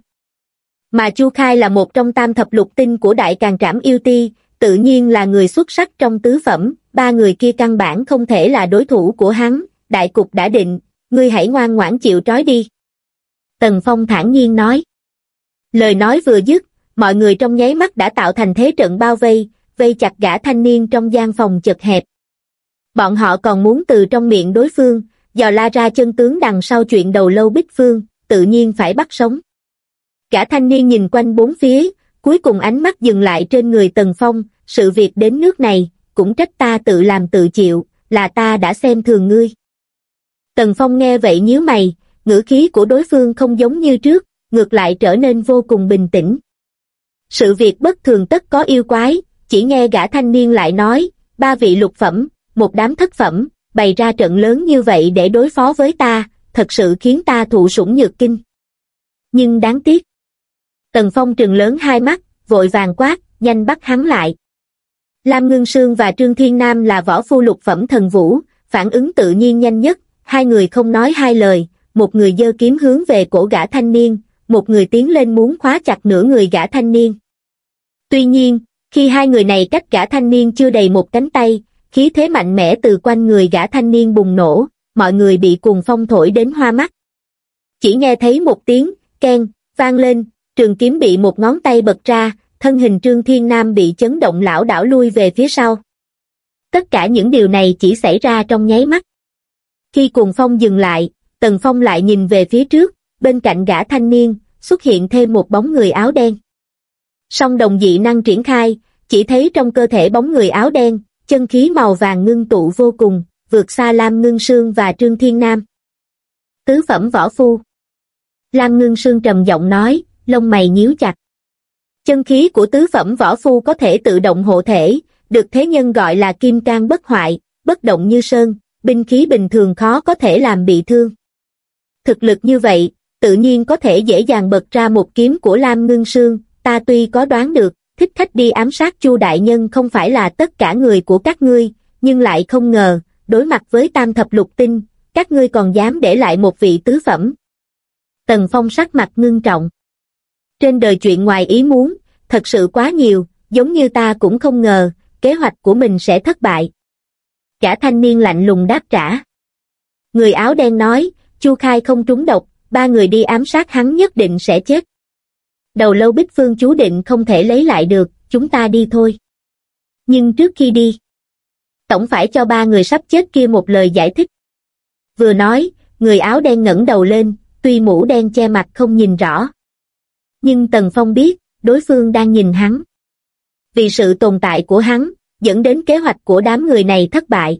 Mà Chu Khai là một trong tam thập lục tinh của Đại Càn Trảm Yêu Ti, tự nhiên là người xuất sắc trong tứ phẩm, 3 người kia căn bản không thể là đối thủ của hắn, đại cục đã định, ngươi hãy ngoan ngoãn chịu trói đi. Tần Phong thản nhiên nói. Lời nói vừa dứt, mọi người trong nháy mắt đã tạo thành thế trận bao vây, vây chặt gã thanh niên trong gian phòng chật hẹp. Bọn họ còn muốn từ trong miệng đối phương, dò la ra chân tướng đằng sau chuyện đầu lâu Bích Phương, tự nhiên phải bắt sống. Gã thanh niên nhìn quanh bốn phía, cuối cùng ánh mắt dừng lại trên người Tần Phong, sự việc đến nước này, cũng trách ta tự làm tự chịu, là ta đã xem thường ngươi. Tần Phong nghe vậy nhíu mày, ngữ khí của đối phương không giống như trước, ngược lại trở nên vô cùng bình tĩnh. Sự việc bất thường tất có yêu quái, chỉ nghe gã thanh niên lại nói, 3 vị lục phẩm, một đám thất phẩm, bày ra trận lớn như vậy để đối phó với ta, thật sự khiến ta thụ sủng nhược kinh. Nhưng đáng tiếc. Tần Phong trừng lớn hai mắt, vội vàng quát, nhanh bắt hắn lại. Lam Ngưng Sương và Trương Thiên Nam là võ phu lục phẩm thần vũ, phản ứng tự nhiên nhanh nhất, 2 người không nói 2 lời, một người giơ kiếm hướng về cổ gã thanh niên, một người tiến lên muốn khóa chặt nửa người gã thanh niên. Tuy nhiên, khi 2 người này cách gã thanh niên chưa đầy một cánh tay, khí thế mạnh mẽ từ quanh người gã thanh niên bùng nổ, mọi người bị cuồng phong thổi đến hoa mắt. Chỉ nghe thấy một tiếng keng vang lên, trường kiếm bị một ngón tay bật ra, thân hình Trương Thiên Nam bị chấn động lảo đảo lui về phía sau. Tất cả những điều này chỉ xảy ra trong nháy mắt. Khi cuồng phong dừng lại, Tần Phong lại nhìn về phía trước, bên cạnh gã thanh niên, xuất hiện thêm một bóng người áo đen. Song đồng dị năng triển khai, chỉ thấy trong cơ thể bóng người áo đen, chân khí màu vàng ngưng tụ vô cùng, vượt xa Lam Ngưng Sương và Trương Thiên Nam. Tứ phẩm võ phu. Lam Ngưng Sương trầm giọng nói, lông mày nhíu chặt. Chân khí của tứ phẩm võ phu có thể tự động hộ thể, được thế nhân gọi là kim cang bất hoại, bất động như sơn, binh khí bình thường khó có thể làm bị thương. Thực lực như vậy, tự nhiên có thể dễ dàng bật ra một kiếm của Lam Ngưng Sương, ta tuy có đoán được, thích khách đi ám sát Chu đại nhân không phải là tất cả người của các ngươi, nhưng lại không ngờ, đối mặt với tam thập lục tinh, các ngươi còn dám để lại một vị tứ phẩm. Tần Phong sắc mặt ngưng trọng. Trên đời chuyện ngoài ý muốn, thật sự quá nhiều, giống như ta cũng không ngờ, kế hoạch của mình sẽ thất bại. Gã thanh niên lạnh lùng đáp trả. Người áo đen nói, Chu Khai không trúng độc, 3 người đi ám sát hắn nhất định sẽ chết. Đầu lâu Bích Phương chú định không thể lấy lại được, chúng ta đi thôi. Nhưng trước khi đi, tổng phải cho 3 người sắp chết kia một lời giải thích. Vừa nói, người áo đen ngẩng đầu lên, tuy mũ đen che mặt không nhìn rõ. Nhưng Tần Phong biết, đối phương đang nhìn hắn. Vì sự tồn tại của hắn, dẫn đến kế hoạch của đám người này thất bại.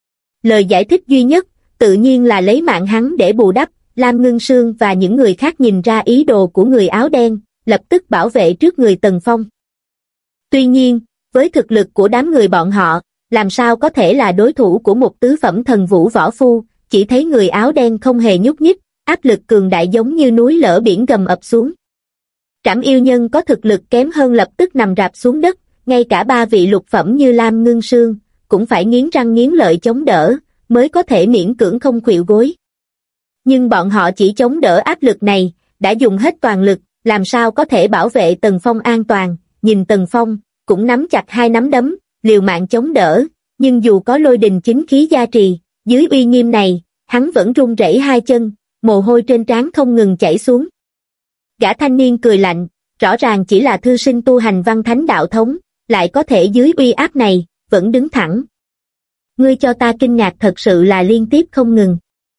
Lời giải thích duy nhất, tự nhiên là lấy mạng hắn để bù đắp. Lam Ngưng Sương và những người khác nhìn ra ý đồ của người áo đen, lập tức bảo vệ trước người Tần Phong. Tuy nhiên, với thực lực của đám người bọn họ, làm sao có thể là đối thủ của một tứ phẩm thần vũ võ phu, chỉ thấy người áo đen không hề nhúc nhích, áp lực cường đại giống như núi lở biển gầm ập xuống. Trảm yêu nhân có thực lực kém hơn lập tức nằm rạp xuống đất, ngay cả 3 vị lục phẩm như Lam Ngưng Sương, cũng phải nghiến răng nghiến lợi chống đỡ, mới có thể miễn cưỡng không khuỵu gối. Nhưng bọn họ chỉ chống đỡ áp lực này, đã dùng hết toàn lực, làm sao có thể bảo vệ Tần Phong an toàn. Nhìn Tần Phong, cũng nắm chặt 2 nắm đấm, liều mạng chống đỡ, nhưng dù có lôi đình chính khí gia trì, dưới uy nghiêm này, hắn vẫn run rẩy 2 chân, mồ hôi trên trán không ngừng chảy xuống. Gã thanh niên cười lạnh, rõ ràng chỉ là thư sinh tu hành văn thánh đạo thống, lại có thể dưới uy áp này, vẫn đứng thẳng. Ngươi cho ta kinh ngạc thật sự là liên tiếp không ngừng.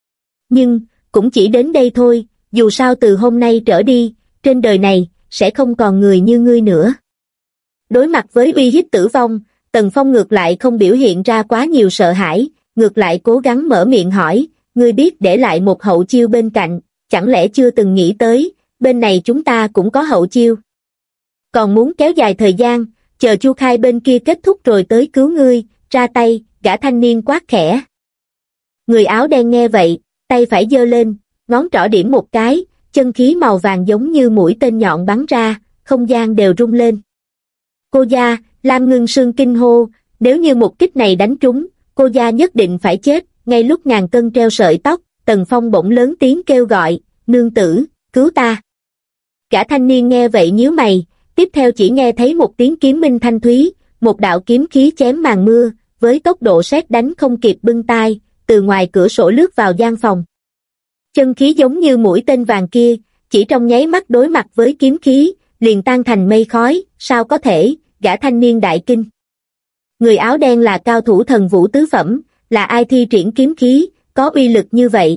Nhưng, cũng chỉ đến đây thôi, dù sao từ hôm nay trở đi, trên đời này, sẽ không còn người như ngươi nữa. Đối mặt với uy hiếp tử vong, Tần Phong ngược lại không biểu hiện ra quá nhiều sợ hãi, ngược lại cố gắng mở miệng hỏi, ngươi biết để lại một hậu chiêu bên cạnh, chẳng lẽ chưa từng nghĩ tới, bên này chúng ta cũng có hậu chiêu. Còn muốn kéo dài thời gian, chờ Chu Khai bên kia kết thúc rồi tới cứu ngươi, ra tay, gã thanh niên quát khẽ. Người áo đen nghe vậy, tay phải giơ lên, ngón trỏ điểm một cái, chân khí màu vàng giống như mũi tên nhọn bắn ra, không gian đều rung lên. Cô gia, Lam Ngưng Sương kinh hô, nếu như một kích này đánh trúng, cô gia nhất định phải chết. Ngay lúc ngàn cân treo sợi tóc, Tần Phong bỗng lớn tiếng kêu gọi, nương tử, cứu ta. Gã thanh niên nghe vậy nhíu mày, tiếp theo chỉ nghe thấy một tiếng kiếm minh thanh thúy, một đạo kiếm khí chém màn mưa, với tốc độ sét đánh không kịp bưng tai, từ ngoài cửa sổ lướt vào gian phòng. Chân khí giống như mũi tên vàng kia, chỉ trong nháy mắt đối mặt với kiếm khí, liền tan thành mây khói, sao có thể, gã thanh niên đại kinh. Người áo đen là cao thủ thần vũ tứ phẩm, là ai thi triển kiếm khí, có uy lực như vậy.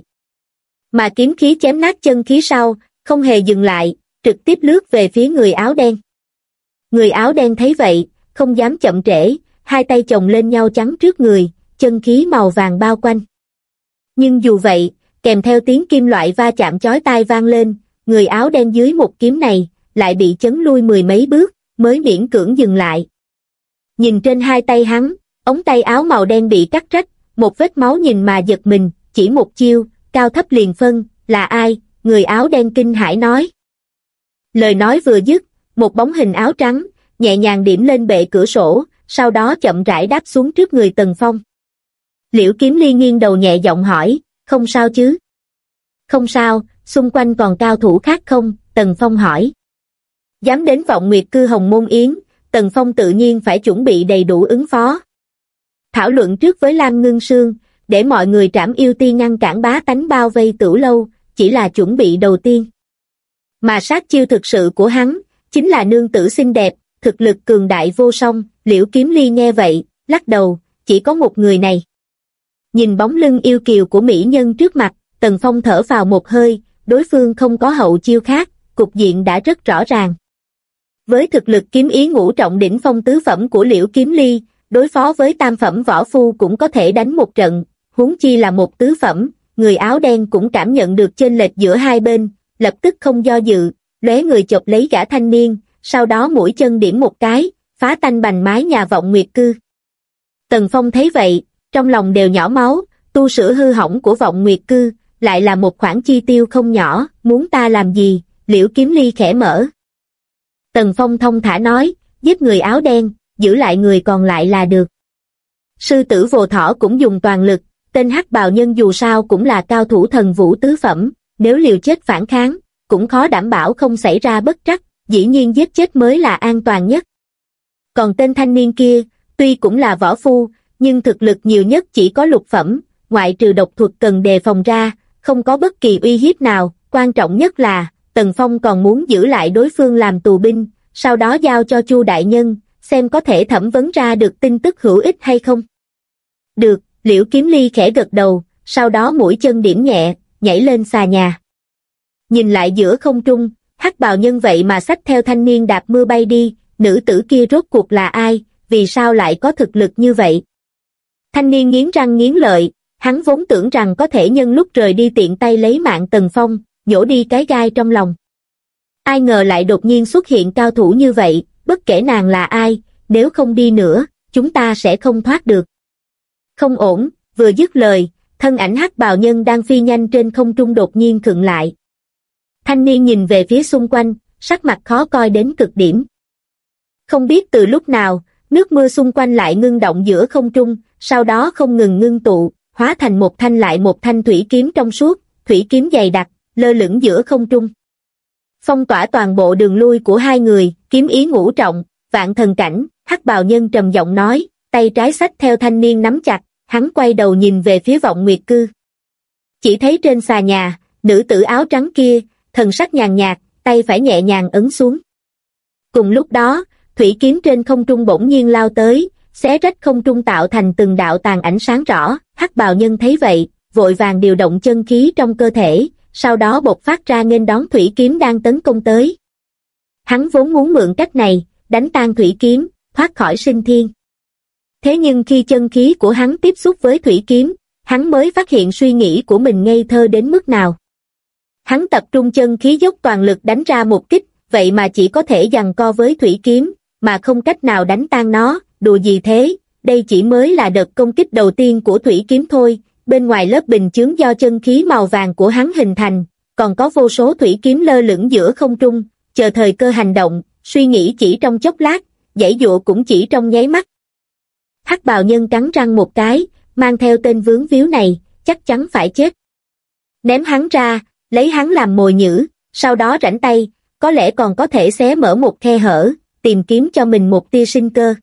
Mà kiếm khí chém nát chân khí sau, không hề dừng lại, trực tiếp lướt về phía người áo đen. Người áo đen thấy vậy, không dám chậm trễ, 2 tay chồng lên nhau chắn trước người, chân khí màu vàng bao quanh. Nhưng dù vậy, kèm theo tiếng kim loại va chạm chói tai vang lên, người áo đen dưới một kiếm này, lại bị chấn lui 10 mấy bước, mới miễn cưỡng dừng lại. Nhìn trên 2 tay hắn, ống tay áo màu đen bị cắt rách, một vết máu nhìn mà giật mình, chỉ một chiêu, cao thấp liền phân, là ai, người áo đen kinh hãi nói. Lời nói vừa dứt, một bóng hình áo trắng, nhẹ nhàng điểm lên bệ cửa sổ, sau đó chậm rãi đáp xuống trước người Tần Phong. Liễu Kiếm Ly nghiêng đầu nhẹ giọng hỏi, không sao chứ? Không sao, xung quanh còn cao thủ khác không? Tần Phong hỏi. Dám đến Vọng Nguyệt Cư Hồng Môn Yến, Tần Phong tự nhiên phải chuẩn bị đầy đủ ứng phó. Thảo luận trước với Lam Ngưng Sương, để mọi người Trảm Yêu Ti ngăn cản bá tánh bao vây Tửu Lâu, chỉ là chuẩn bị đầu tiên. Mà sát chiêu thực sự của hắn, chính là nương tử xinh đẹp, thực lực cường đại vô song. Liễu Kiếm Ly nghe vậy, lắc đầu, chỉ có một người này. Nhìn bóng lưng yêu kiều của mỹ nhân trước mặt, Tần Phong thở vào một hơi, đối phương không có hậu chiêu khác, cục diện đã rất rõ ràng. Với thực lực kiếm ý ngũ trọng đỉnh phong tứ phẩm của Liễu Kiếm Ly, đối phó với tam phẩm võ phu cũng có thể đánh một trận, huống chi là một tứ phẩm. Người áo đen cũng cảm nhận được chênh lệch giữa hai bên, lập tức không do dự, lóe người chộp lấy gã thanh niên, sau đó mũi chân điểm một cái, phá tanh bành mái nhà Vọng Nguyệt Cư. Tần Phong thấy vậy, trong lòng đều nhỏ máu, tu sửa hư hỏng của Vọng Nguyệt Cư, lại là một khoản chi tiêu không nhỏ, muốn ta làm gì? Liễu Kiếm Ly khẽ mở. Tần Phong thông thả nói, giết người áo đen, giữ lại người còn lại là được. Sư tử Vồ Thỏ cũng dùng toàn lực, tên hắc bào nhân dù sao cũng là cao thủ thần vũ tứ phẩm, nếu liều chết phản kháng, cũng khó đảm bảo không xảy ra bất trắc, dĩ nhiên giết chết mới là an toàn nhất. Còn tên thanh niên kia, tuy cũng là võ phu, nhưng thực lực nhiều nhất chỉ có lục phẩm, ngoại trừ độc thuật cần đề phòng ra, không có bất kỳ uy hiếp nào, quan trọng nhất là, Tần Phong còn muốn giữ lại đối phương làm tù binh, sau đó giao cho Chu đại nhân, xem có thể thẩm vấn ra được tin tức hữu ích hay không. Được, Liễu Kiếm Ly khẽ gật đầu, sau đó mũi chân điểm nhẹ, nhảy lên xà nhà. Nhìn lại giữa không trung, hắc bào nhân vậy mà xách theo thanh niên đạp mưa bay đi, nữ tử kia rốt cuộc là ai, vì sao lại có thực lực như vậy? Thanh niên nghiến răng nghiến lợi, hắn vốn tưởng rằng có thể nhân lúc rời đi tiện tay lấy mạng Tần Phong, nhổ đi cái gai trong lòng. Ai ngờ lại đột nhiên xuất hiện cao thủ như vậy, bất kể nàng là ai, nếu không đi nữa, chúng ta sẽ không thoát được. Không ổn, vừa dứt lời, thân ảnh hắc bào nhân đang phi nhanh trên không trung đột nhiên khựng lại. Thanh niên nhìn về phía xung quanh, sắc mặt khó coi đến cực điểm. Không biết từ lúc nào, nước mưa xung quanh lại ngưng động giữa không trung, sau đó không ngừng ngưng tụ, hóa thành một thanh lại một thanh thủy kiếm trong suốt, thủy kiếm dày đặc, lơ lửng giữa không trung. Phong tỏa toàn bộ đường lui của hai người, kiếm ý ngũ trọng, vạn thần cảnh, hắc bào nhân trầm giọng nói, tay trái xách theo thanh niên nắm chặt, hắn quay đầu nhìn về phía Vọng Nguyệt Cư. Chỉ thấy trên xà nhà, nữ tử áo trắng kia, thần sắc nhàn nhạt, tay phải nhẹ nhàng ấn xuống. Cùng lúc đó, thủy kiếm trên không trung bỗng nhiên lao tới, xé rách không trung tạo thành từng đạo tàn ảnh sáng rõ, hắc bào nhân thấy vậy, vội vàng điều động chân khí trong cơ thể, sau đó bộc phát ra nghênh đón thủy kiếm đang tấn công tới. Hắn vốn muốn mượn cách này, đánh tan thủy kiếm, thoát khỏi sinh thiên. Thế nhưng khi chân khí của hắn tiếp xúc với thủy kiếm, hắn mới phát hiện suy nghĩ của mình ngây thơ đến mức nào. Hắn tập trung chân khí dốc toàn lực đánh ra một kích, vậy mà chỉ có thể giằng co với thủy kiếm, mà không cách nào đánh tan nó, đùa gì thế, đây chỉ mới là đợt công kích đầu tiên của thủy kiếm thôi, bên ngoài lớp bình chướng do chân khí màu vàng của hắn hình thành, còn có vô số thủy kiếm lơ lửng giữa không trung, chờ thời cơ hành động, suy nghĩ chỉ trong chốc lát, giãy giụa cũng chỉ trong nháy mắt. Hắc bào nhân cắn răng một cái, mang theo tên vướng víu này, chắc chắn phải chết. Ném hắn ra, lấy hắn làm mồi nhử, sau đó rảnh tay, có lẽ còn có thể xé mở một khe hở, tìm kiếm cho mình một tia sinh cơ.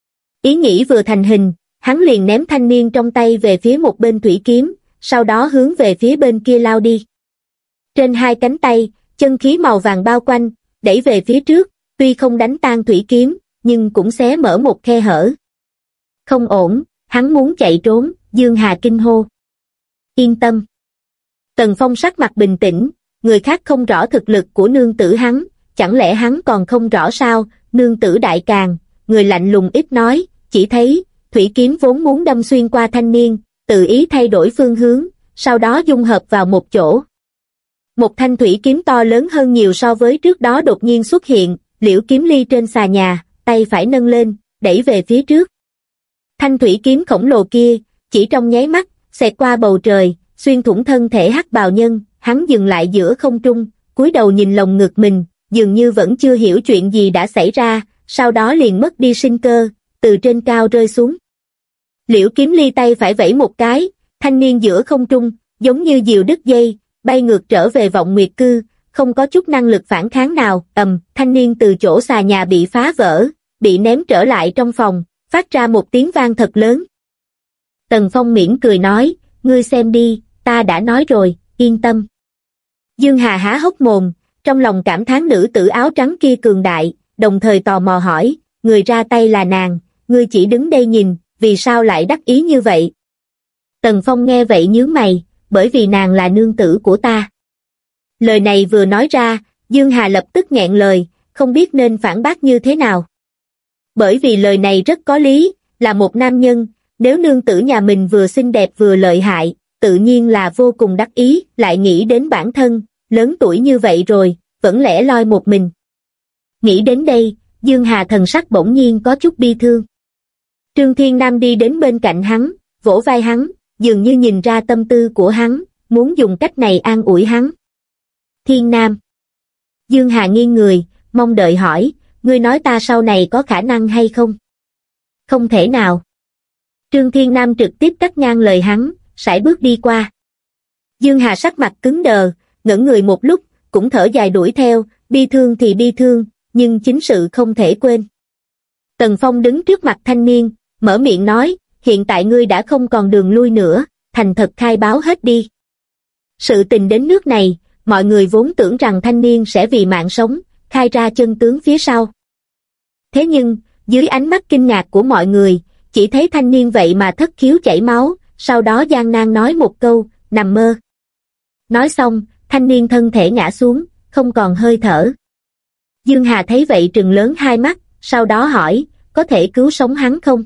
Ý nghĩ vừa thành hình, hắn liền ném thanh niên trong tay về phía một bên thủy kiếm, sau đó hướng về phía bên kia lao đi. Trên hai cánh tay, chân khí màu vàng bao quanh, đẩy về phía trước, tuy không đánh tan thủy kiếm, nhưng cũng xé mở một khe hở. Không ổn, hắn muốn chạy trốn, Dương Hà kinh hô. Yên tâm. Tần Phong sắc mặt bình tĩnh, người khác không rõ thực lực của nương tử hắn, chẳng lẽ hắn còn không rõ sao, nương tử đại càng, người lạnh lùng ít nói, chỉ thấy, thủy kiếm vốn muốn đâm xuyên qua thanh niên, tự ý thay đổi phương hướng, sau đó dung hợp vào một chỗ. Một thanh thủy kiếm to lớn hơn nhiều so với trước đó đột nhiên xuất hiện, Liễu Kiếm Ly trên xà nhà, tay phải nâng lên, đẩy về phía trước. Thanh thủy kiếm khổng lồ kia, chỉ trong nháy mắt, xẹt qua bầu trời, xuyên thủng thân thể hắc bào nhân, hắn dừng lại giữa không trung, cúi đầu nhìn lồng ngực mình, dường như vẫn chưa hiểu chuyện gì đã xảy ra, sau đó liền mất đi sinh cơ, từ trên cao rơi xuống. Liễu Kiếm Ly tay phải vẫy một cái, thanh niên giữa không trung, giống như diều đứt dây, bay ngược trở về Vọng Nguyệt Cư, không có chút năng lực phản kháng nào, thanh niên từ chỗ xà nhà bị phá vỡ, bị ném trở lại trong phòng, phát ra một tiếng vang thật lớn. Tần Phong mỉm cười nói, ngươi xem đi, ta đã nói rồi, yên tâm. Dương Hà há hốc mồm, trong lòng cảm thán nữ tử áo trắng kia cường đại, đồng thời tò mò hỏi, người ra tay là nàng, ngươi chỉ đứng đây nhìn, vì sao lại đắc ý như vậy? Tần Phong nghe vậy nhướng mày, bởi vì nàng là nương tử của ta. Lời này vừa nói ra, Dương Hà lập tức nghẹn lời, không biết nên phản bác như thế nào. Bởi vì lời này rất có lý, là một nam nhân, nếu nương tử nhà mình vừa xinh đẹp vừa lợi hại, tự nhiên là vô cùng đắc ý, lại nghĩ đến bản thân, lớn tuổi như vậy rồi, vẫn lẻ loi một mình. Nghĩ đến đây, Dương Hà thần sắc bỗng nhiên có chút bi thương. Trương Thiên Nam đi đến bên cạnh hắn, vỗ vai hắn, dường như nhìn ra tâm tư của hắn, muốn dùng cách này an ủi hắn. Thiên Nam. Dương Hà nghiêng người, mong đợi hỏi, ngươi nói ta sau này có khả năng hay không? Không thể nào. Trương Thiên Nam trực tiếp cắt ngang lời hắn, sải bước đi qua. Dương Hà sắc mặt cứng đờ, ngẩn người một lúc, cũng thở dài đuổi theo, bi thương thì bi thương, nhưng chính sự không thể quên. Tần Phong đứng trước mặt thanh niên, mở miệng nói, hiện tại ngươi đã không còn đường lui nữa, thành thật khai báo hết đi. Sự tình đến nước này, mọi người vốn tưởng rằng thanh niên sẽ vì mạng sống, khai ra chân tướng phía sau. Thế nhưng, dưới ánh mắt kinh ngạc của mọi người, chỉ thấy thanh niên vậy mà thất khiếu chảy máu, sau đó gian nan nói một câu, nằm mơ. Nói xong, thanh niên thân thể ngã xuống, không còn hơi thở. Dương Hà thấy vậy trừng lớn hai mắt, sau đó hỏi, có thể cứu sống hắn không?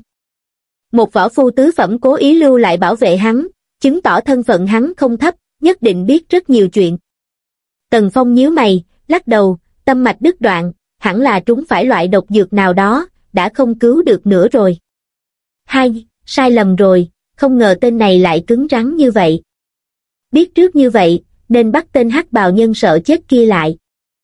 Một võ phu tứ phẩm cố ý lưu lại bảo vệ hắn, chứng tỏ thân phận hắn không thấp, nhất định biết rất nhiều chuyện. Tần Phong nhíu mày, lắc đầu, tâm mạch đứt đoạn, hẳn là trúng phải loại độc dược nào đó, đã không cứu được nữa rồi. Hai, sai lầm rồi, không ngờ tên này lại cứng rắn như vậy. Biết trước như vậy, nên bắt tên hắc bào nhân sợ chết kia lại.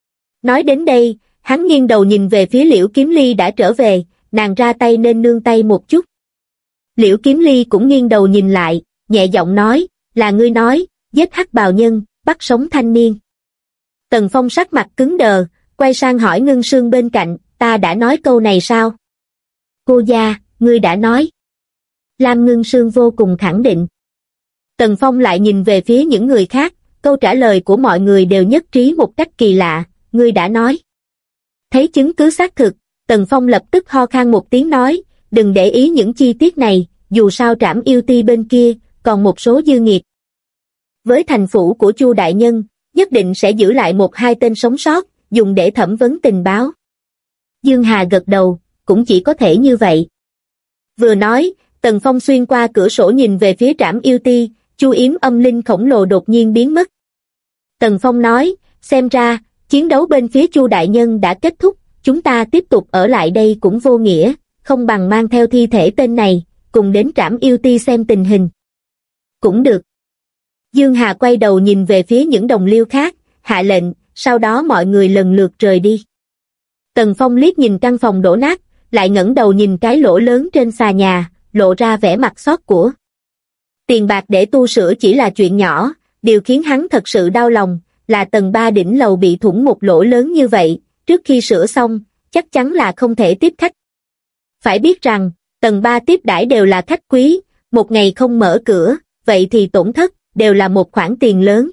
Nói đến đây, hắn nghiêng đầu nhìn về phía Liễu Kiếm Ly đã trở về, nàng ra tay nên nương tay một chút. Liễu Kiếm Ly cũng nghiêng đầu nhìn lại, nhẹ giọng nói, là ngươi nói, giết hắc bào nhân, bắt sống thanh niên. Tần Phong sắc mặt cứng đờ, quay sang hỏi Ngưng Sương bên cạnh, ta đã nói câu này sao? Cô gia, ngươi đã nói. Lam Ngưng Sương vô cùng khẳng định. Tần Phong lại nhìn về phía những người khác, câu trả lời của mọi người đều nhất trí một cách kỳ lạ, ngươi đã nói. Thấy chứng cứ xác thực, Tần Phong lập tức ho khan một tiếng nói, đừng để ý những chi tiết này, dù sao Trảm Yêu Ti bên kia, còn một số dư nghiệt. Với thành phủ của Chu đại nhân, nhất định sẽ giữ lại một hai tên sống sót, dùng để thẩm vấn tình báo. Dương Hà gật đầu, cũng chỉ có thể như vậy. Vừa nói, Tần Phong xuyên qua cửa sổ nhìn về phía Trảm Yêu Ti, Chu Yếm âm linh khổng lồ đột nhiên biến mất. Tần Phong nói, xem ra, chiến đấu bên phía Chu đại nhân đã kết thúc, chúng ta tiếp tục ở lại đây cũng vô nghĩa, không bằng mang theo thi thể tên này, cùng đến Trảm Yêu Ti xem tình hình. Cũng được. Dương Hà quay đầu nhìn về phía những đồng liêu khác, hạ lệnh, sau đó mọi người lần lượt rời đi. Tần Phong liếc nhìn căn phòng đổ nát, lại ngẩng đầu nhìn cái lỗ lớn trên xà nhà, lộ ra vẻ mặt xót của. Tiền bạc để tu sửa chỉ là chuyện nhỏ, điều khiến hắn thật sự đau lòng, là tầng 3 đỉnh lầu bị thủng một lỗ lớn như vậy, trước khi sửa xong, chắc chắn là không thể tiếp khách. Phải biết rằng, tầng 3 tiếp đãi đều là khách quý, một ngày không mở cửa, vậy thì tổn thất, đều là một khoản tiền lớn.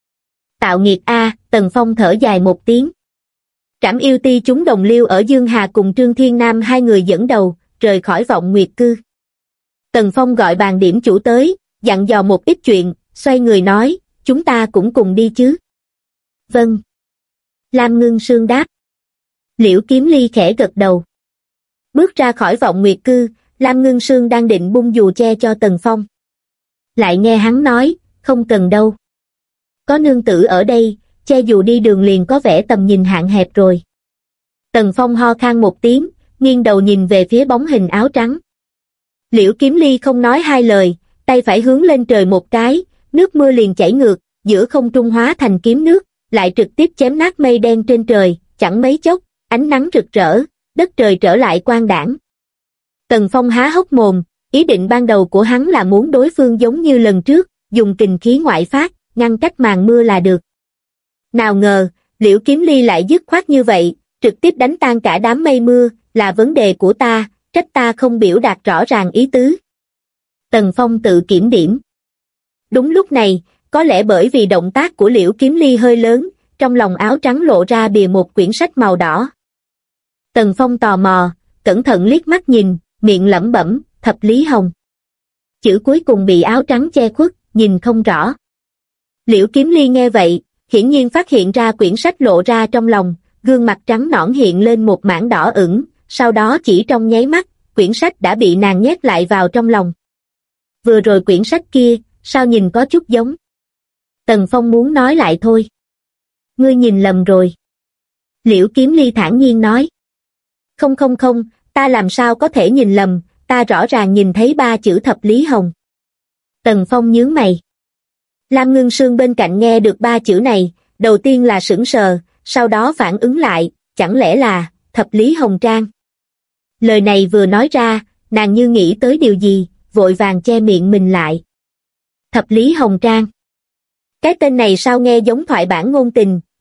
Tạo nghiệt a, Tần Phong thở dài một tiếng. Trảm Yêu Ti chúng đồng liêu ở Dương Hà cùng Trương Thiên Nam hai người dẫn đầu, rời khỏi Vọng Nguyệt Cư. Tần Phong gọi bàn điểm chủ tới, dặn dò một ít chuyện, xoay người nói, chúng ta cũng cùng đi chứ. Vâng. Lam Ngưng Sương đáp. Liễu Kiếm Ly khẽ gật đầu. Bước ra khỏi Vọng Nguyệt Cư, Lam Ngưng Sương đang định bung dù che cho Tần Phong. Lại nghe hắn nói, không cần đâu. Có nương tử ở đây, che dù đi đường liền có vẻ tầm nhìn hạn hẹp rồi. Tần Phong ho khan một tiếng, nghiêng đầu nhìn về phía bóng hình áo trắng. Liễu Kiếm Ly không nói hai lời, tay phải hướng lên trời một cái, nước mưa liền chảy ngược, giữa không trung hóa thành kiếm nước, lại trực tiếp chém nát mây đen trên trời, chẳng mấy chốc, ánh nắng rực rỡ, đất trời trở lại quang đãng. Tần Phong há hốc mồm, ý định ban đầu của hắn là muốn đối phương giống như lần trước, dùng kình khí ngoại phát, ngăn cách màn mưa là được. Nào ngờ, Liễu Kiếm Ly lại dứt khoát như vậy, trực tiếp đánh tan cả đám mây mưa, là vấn đề của ta, trách ta không biểu đạt rõ ràng ý tứ. Tần Phong tự kiểm điểm. Đúng lúc này, có lẽ bởi vì động tác của Liễu Kiếm Ly hơi lớn, trong lòng áo trắng lộ ra bìa một quyển sách màu đỏ. Tần Phong tò mò, cẩn thận liếc mắt nhìn, miệng lẩm bẩm, Thập Lý Hồng. Chữ cuối cùng bị áo trắng che khuất, nhìn không rõ. Liễu Kiếm Ly nghe vậy, hiển nhiên phát hiện ra quyển sách lộ ra trong lòng, gương mặt trắng nõn hiện lên một mảng đỏ ửng, sau đó chỉ trong nháy mắt, quyển sách đã bị nàng nhét lại vào trong lòng. Vừa rồi quyển sách kia, sao nhìn có chút giống? Tần Phong muốn nói lại thôi. Ngươi nhìn lầm rồi. Liễu Kiếm Ly thản nhiên nói. Không, ta làm sao có thể nhìn lầm, ta rõ ràng nhìn thấy 3 chữ Thập Lý Hồng. Tần Phong nhướng mày. Lam Ngưng Sương bên cạnh nghe được 3 chữ này, đầu tiên là sững sờ, sau đó phản ứng lại, chẳng lẽ là Thập Lý Hồng Trang. Lời này vừa nói ra, nàng như nghĩ tới điều gì, vội vàng che miệng mình lại. Thập Lý Hồng Trang. Cái tên này sao nghe giống thoại bản ngôn tình,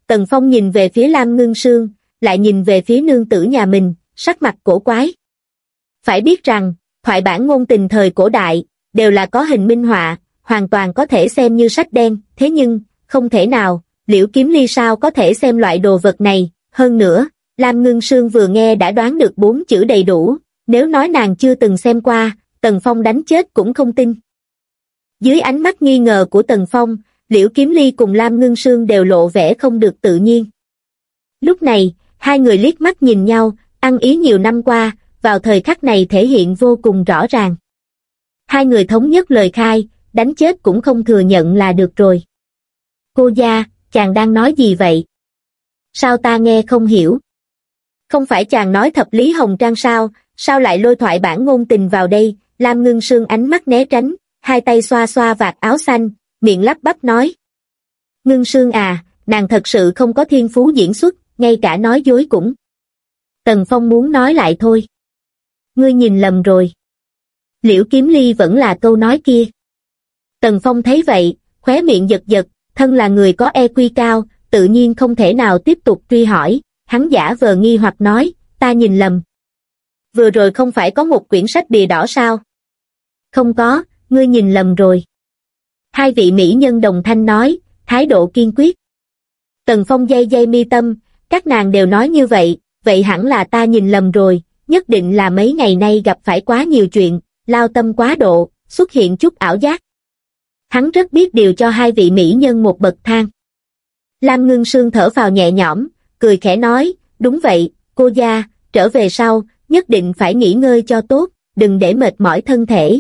Tần Phong nhìn về phía Lam Ngưng Sương, lại nhìn về phía nương tử nhà mình, sắc mặt cổ quái. Phải biết rằng, thoại bản ngôn tình thời cổ đại, đều là có hình minh họa, hoàn toàn có thể xem như sách đen, thế nhưng, không thể nào, Liễu Kiếm Ly sao có thể xem loại đồ vật này, hơn nữa, Lam Ngưng Sương vừa nghe đã đoán được 4 chữ đầy đủ, nếu nói nàng chưa từng xem qua, Tần Phong đánh chết cũng không tin. Dưới ánh mắt nghi ngờ của Tần Phong, Liễu Kiếm Ly cùng Lam Ngưng Sương đều lộ vẻ không được tự nhiên. Lúc này, hai người liếc mắt nhìn nhau, ăn ý nhiều năm qua, vào thời khắc này thể hiện vô cùng rõ ràng. Hai người thống nhất lời khai, đánh chết cũng không thừa nhận là được rồi. Cô gia, chàng đang nói gì vậy? Sao ta nghe không hiểu? Không phải chàng nói thập lý hồng trang sao, sao lại lôi thoại bản ngôn tình vào đây? Lam Ngưng Sương ánh mắt né tránh, hai tay xoa xoa vạt áo xanh, miệng lắp bắp nói. Ngưng Sương à, nàng thật sự không có thiên phú diễn xuất, ngay cả nói dối cũng. Tần Phong muốn nói lại thôi. Ngươi nhìn lầm rồi. Liễu Kiếm Ly vẫn là câu nói kia. Tần Phong thấy vậy, khóe miệng giật giật, thân là người có EQ cao, tự nhiên không thể nào tiếp tục truy hỏi, hắn giả vờ nghi hoặc nói, ta nhìn lầm. Vừa rồi không phải có một quyển sách bìa đỏ sao? Không có, ngươi nhìn lầm rồi. Hai vị mỹ nhân đồng thanh nói, thái độ kiên quyết. Tần Phong day mi tâm, các nàng đều nói như vậy, vậy hẳn là ta nhìn lầm rồi, nhất định là mấy ngày nay gặp phải quá nhiều chuyện, lao tâm quá độ, xuất hiện chút ảo giác. Hắn rất biết điều cho hai vị mỹ nhân một bậc thang. Lam Ngưng Sương thở phào nhẹ nhõm, cười khẽ nói, đúng vậy, cô gia, trở về sau, nhất định phải nghỉ ngơi cho tốt, đừng để mệt mỏi thân thể.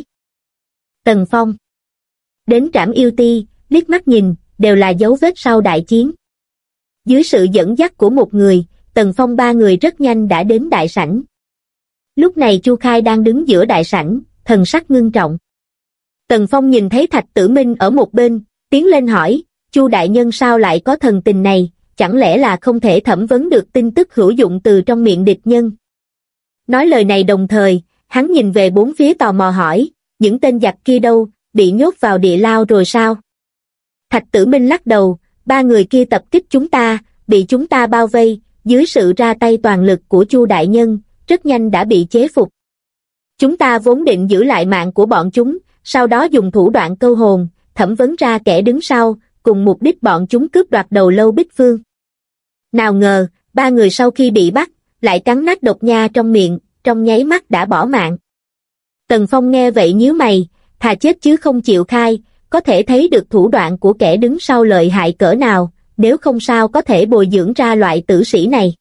Tần Phong đến Trảm Yêu Ti, liếc mắt nhìn, đều là dấu vết sau đại chiến. Dưới sự dẫn dắt của một người, Tần Phong ba người rất nhanh đã đến đại sảnh. Lúc này Chu Khai đang đứng giữa đại sảnh, thần sắc ngưng trọng. Tần Phong nhìn thấy Thạch Tử Minh ở một bên, tiến lên hỏi, Chu đại nhân sao lại có thần tình này, chẳng lẽ là không thể thẩm vấn được tin tức hữu dụng từ trong miệng địch nhân. Nói lời này đồng thời, hắn nhìn về bốn phía tò mò hỏi, những tên giặc kia đâu, bị nhốt vào địa lao rồi sao? Thạch Tử Minh lắc đầu, ba người kia tập kích chúng ta, bị chúng ta bao vây, dưới sự ra tay toàn lực của Chu đại nhân, rất nhanh đã bị chế phục. Chúng ta vốn định giữ lại mạng của bọn chúng, sau đó dùng thủ đoạn câu hồn, thẩm vấn ra kẻ đứng sau, cùng mục đích bọn chúng cướp đoạt đầu lâu Bích Phương. Nào ngờ, ba người sau khi bị bắt, lại cắn nát độc nha trong miệng, trong nháy mắt đã bỏ mạng. Tần Phong nghe vậy nhíu mày, thà chết chứ không chịu khai, có thể thấy được thủ đoạn của kẻ đứng sau lợi hại cỡ nào, nếu không sao có thể bồi dưỡng ra loại tử sĩ này.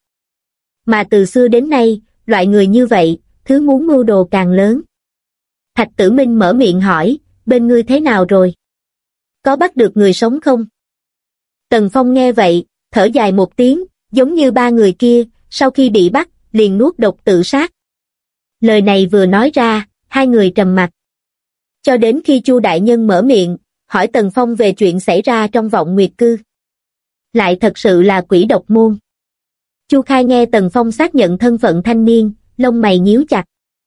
Mà từ xưa đến nay, loại người như vậy, thứ muốn mưu đồ càng lớn. Thạch Tử Minh mở miệng hỏi, bên ngươi thế nào rồi? Có bắt được người sống không? Tần Phong nghe vậy, thở dài một tiếng, giống như ba người kia, sau khi bị bắt, liền nuốt độc tự sát. Lời này vừa nói ra, hai người trầm mặc. Cho đến khi Chu đại nhân mở miệng, hỏi Tần Phong về chuyện xảy ra trong Vọng Nguyệt Cư. Lại thật sự là quỷ độc môn. Chu Khai nghe Tần Phong xác nhận thân phận thanh niên, lông mày nhíu chặt.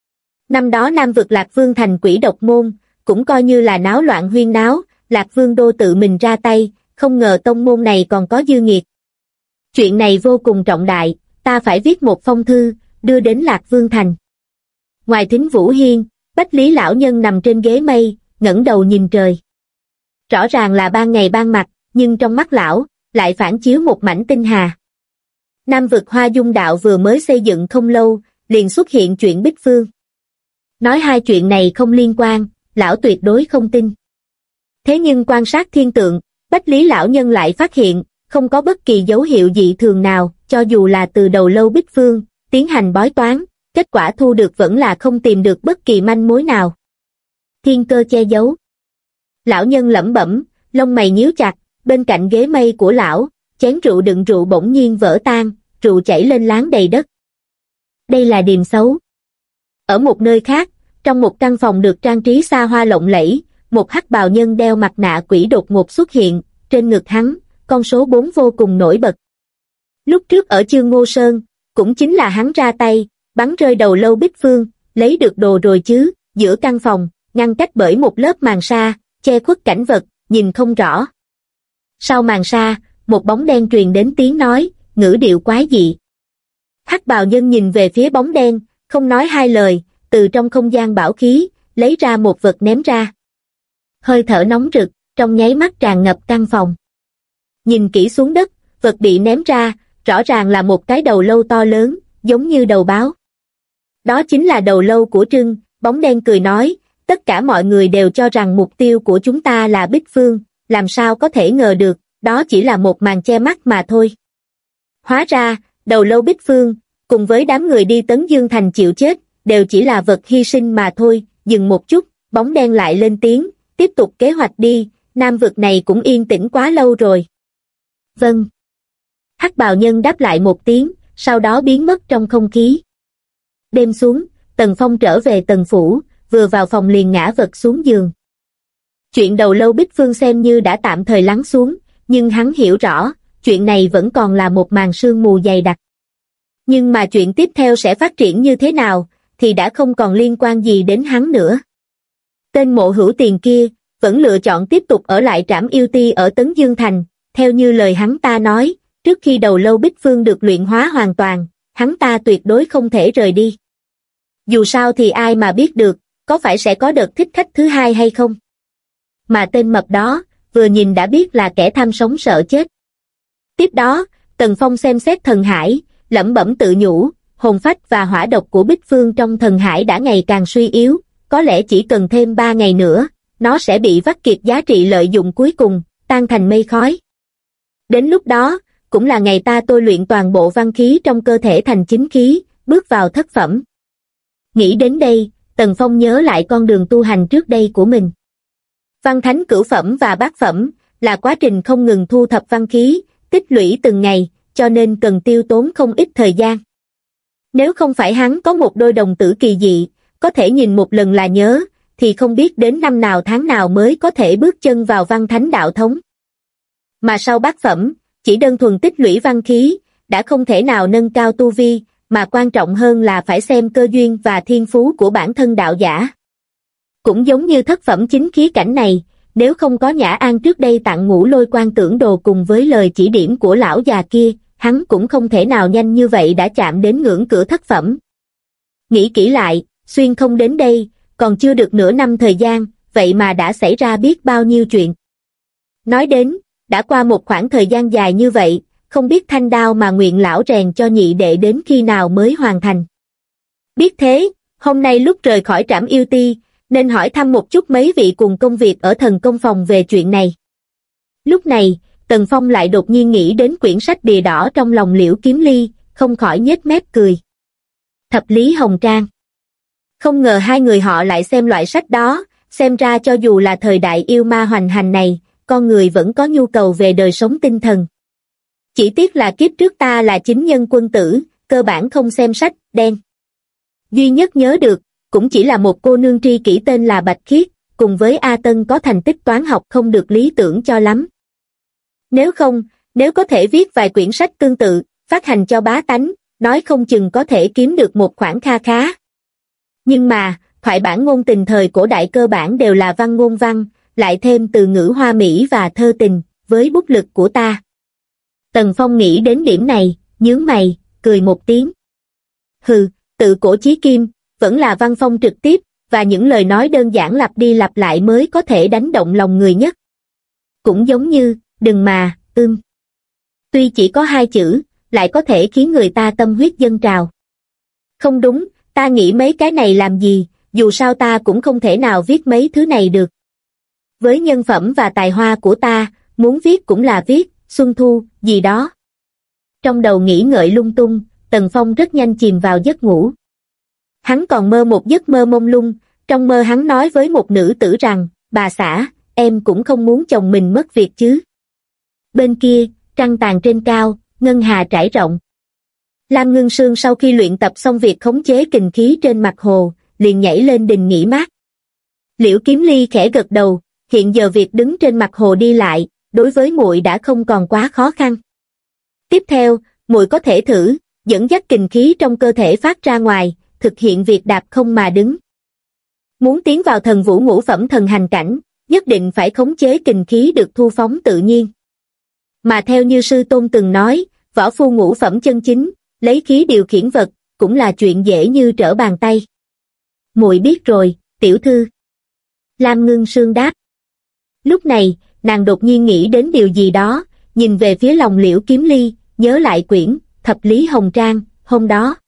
Năm đó Nam vực Lạc Vương thành quỷ độc môn, cũng coi như là náo loạn huyên náo, Lạc Vương đô tự mình ra tay, không ngờ tông môn này còn có dư nghiệt. Chuyện này vô cùng trọng đại, ta phải viết một phong thư, đưa đến Lạc Vương thành. Ngoài Thính Vũ Hiên, Bách Lý lão nhân nằm trên ghế mây, ngẩng đầu nhìn trời. Rõ ràng là ban ngày ban mặt, nhưng trong mắt lão, lại phản chiếu một mảnh tinh hà. Nam vực Hoa Dung đạo vừa mới xây dựng không lâu, liền xuất hiện chuyện Bích Phương. Nói hai chuyện này không liên quan, lão tuyệt đối không tin. Thế nhưng quan sát thiên tượng, Bách Lý lão nhân lại phát hiện, không có bất kỳ dấu hiệu dị thường nào, cho dù là từ đầu lâu Bích Phương, tiến hành bói toán, kết quả thu được vẫn là không tìm được bất kỳ manh mối nào. Thiên cơ che giấu. Lão nhân lẩm bẩm, lông mày nhíu chặt, bên cạnh ghế mây của lão, chén rượu đựng rượu bỗng nhiên vỡ tan, rượu chảy lên láng đầy đất. Đây là điềm xấu. Ở một nơi khác, trong một căn phòng được trang trí xa hoa lộng lẫy, một hắc bào nhân đeo mặt nạ quỷ đột ngột xuất hiện, trên ngực hắn, con số 4 vô cùng nổi bật. Lúc trước ở Chương Ngô Sơn, cũng chính là hắn ra tay, bắn rơi đầu lâu Bích Phương, lấy được đồ rồi chứ, giữa căn phòng, ngăn cách bởi một lớp màn sa, che khuất cảnh vật, nhìn không rõ. Sau màn sa, một bóng đen truyền đến tiếng nói, ngữ điệu quái dị. Hắc bào nhân nhìn về phía bóng đen, không nói hai lời, từ trong không gian bảo khí, lấy ra một vật ném ra. Hơi thở nóng rực, trong nháy mắt tràn ngập căn phòng. Nhìn kỹ xuống đất, vật bị ném ra, rõ ràng là một cái đầu lâu to lớn, giống như đầu báo. Đó chính là đầu lâu của Trưng, bóng đen cười nói, tất cả mọi người đều cho rằng mục tiêu của chúng ta là Bích Phương, làm sao có thể ngờ được, đó chỉ là một màn che mắt mà thôi. Hóa ra, đầu lâu Bích Phương, cùng với đám người đi Tấn Dương Thành chịu chết, đều chỉ là vật hy sinh mà thôi. Dừng một chút, bóng đen lại lên tiếng, tiếp tục kế hoạch đi, Nam vực này cũng yên tĩnh quá lâu rồi. Vâng. Hắc bào nhân đáp lại một tiếng, sau đó biến mất trong không khí. Đêm xuống, Tần Phong trở về Tần Phủ, vừa vào phòng liền ngã vật xuống giường. Chuyện đầu lâu Bích Phương xem như đã tạm thời lắng xuống, nhưng hắn hiểu rõ, chuyện này vẫn còn là một màn sương mù dày đặc. Nhưng mà chuyện tiếp theo sẽ phát triển như thế nào, thì đã không còn liên quan gì đến hắn nữa. Tên Mộ Hữu Tiền kia, vẫn lựa chọn tiếp tục ở lại Trảm Yêu Ti ở Tấn Dương Thành, theo như lời hắn ta nói, trước khi đầu lâu Bích Phương được luyện hóa hoàn toàn, hắn ta tuyệt đối không thể rời đi. Dù sao thì ai mà biết được, có phải sẽ có đợt thích khách thứ hai hay không? Mà tên mập đó, vừa nhìn đã biết là kẻ tham sống sợ chết. Tiếp đó, Tần Phong xem xét thần hải, lẩm bẩm tự nhủ, hồn phách và hỏa độc của Bích Phương trong thần hải đã ngày càng suy yếu, có lẽ chỉ cần thêm 3 ngày nữa, nó sẽ bị vắt kiệt giá trị lợi dụng cuối cùng, tan thành mây khói. Đến lúc đó, cũng là ngày ta tôi luyện toàn bộ văn khí trong cơ thể thành chính khí, bước vào thất phẩm. Nghĩ đến đây, Tần Phong nhớ lại con đường tu hành trước đây của mình. Văn thánh cửu phẩm và bát phẩm, là quá trình không ngừng thu thập văn khí, tích lũy từng ngày, cho nên cần tiêu tốn không ít thời gian. Nếu không phải hắn có một đôi đồng tử kỳ dị, có thể nhìn một lần là nhớ, thì không biết đến năm nào tháng nào mới có thể bước chân vào văn thánh đạo thống. Mà sau bát phẩm, chỉ đơn thuần tích lũy văn khí, đã không thể nào nâng cao tu vi, mà quan trọng hơn là phải xem cơ duyên và thiên phú của bản thân đạo giả. Cũng giống như thất phẩm chính khí cảnh này, nếu không có Nhã An trước đây tặng Ngũ Lôi Quan Tưởng Đồ cùng với lời chỉ điểm của lão già kia, hắn cũng không thể nào nhanh như vậy đã chạm đến ngưỡng cửa thất phẩm. Nghĩ kỹ lại, xuyên không đến đây, còn chưa được nửa năm thời gian, vậy mà đã xảy ra biết bao nhiêu chuyện. Nói đến, đã qua một khoảng thời gian dài như vậy, không biết thanh đao mà nguyện lão rèn cho nhị đệ đến khi nào mới hoàn thành. Biết thế, hôm nay lúc rời khỏi Trảm Yêu Ti, nên hỏi thăm một chút mấy vị cùng công việc ở thần công phòng về chuyện này. Lúc này, Tần Phong lại đột nhiên nghĩ đến quyển sách bìa đỏ trong lòng Liễu Kiếm Ly, không khỏi nhếch mép cười. Thập Lý Hồng Trang. Không ngờ hai người họ lại xem loại sách đó, xem ra cho dù là thời đại yêu ma hoành hành này, con người vẫn có nhu cầu về đời sống tinh thần. Chỉ tiếc là kiếp trước ta là chính nhân quân tử, cơ bản không xem sách, đen. Duy nhất nhớ được, cũng chỉ là một cô nương tri kỷ tên là Bạch Khiết, cùng với A Tân có thành tích toán học không được lý tưởng cho lắm. Nếu có thể viết vài quyển sách tương tự, phát hành cho bá tánh, nói không chừng có thể kiếm được một khoản kha khá. Nhưng mà, thoại bản ngôn tình thời cổ đại cơ bản đều là văn ngôn văn, lại thêm từ ngữ hoa mỹ và thơ tình, với bút lực của ta. Tần Phong nghĩ đến điểm này, nhướng mày, cười một tiếng. Hừ, tự cổ chí kim, vẫn là văn phong trực tiếp, và những lời nói đơn giản lặp đi lặp lại mới có thể đánh động lòng người nhất. Cũng giống như, đừng mà, Tuy chỉ có 2 chữ, lại có thể khiến người ta tâm huyết dâng trào. Không đúng, ta nghĩ mấy cái này làm gì, dù sao ta cũng không thể nào viết mấy thứ này được. Với nhân phẩm và tài hoa của ta, muốn viết cũng là viết, xuân thu, gì đó. Trong đầu nghĩ ngợi lung tung, Tần Phong rất nhanh chìm vào giấc ngủ. Hắn còn mơ một giấc mơ mông lung, trong mơ hắn nói với một nữ tử rằng, bà xã, em cũng không muốn chồng mình mất việc chứ. Bên kia, trăng tàn trên cao, ngân hà trải rộng. Lam Ngưng Sương sau khi luyện tập xong việc khống chế kình khí trên mặt hồ, liền nhảy lên đình nghỉ mát. Liễu Kiếm Ly khẽ gật đầu, hiện giờ việc đứng trên mặt hồ đi lại, đối với muội đã không còn quá khó khăn. Tiếp theo, muội có thể thử, dẫn dắt kình khí trong cơ thể phát ra ngoài, thực hiện việc đạp không mà đứng. Muốn tiến vào thần vũ ngũ phẩm thần hành cảnh, nhất định phải khống chế kình khí được thu phóng tự nhiên. Mà theo như sư tôn từng nói, võ phu ngũ phẩm chân chính, lấy khí điều khiển vật, cũng là chuyện dễ như trở bàn tay. Muội biết rồi, tiểu thư. Lam Ngưng Sương đáp. Lúc này, nàng đột nhiên nghĩ đến điều gì đó, nhìn về phía lòng Liễu Kiếm Ly, nhớ lại quyển Thập Lý Hồng Trang, hôm đó.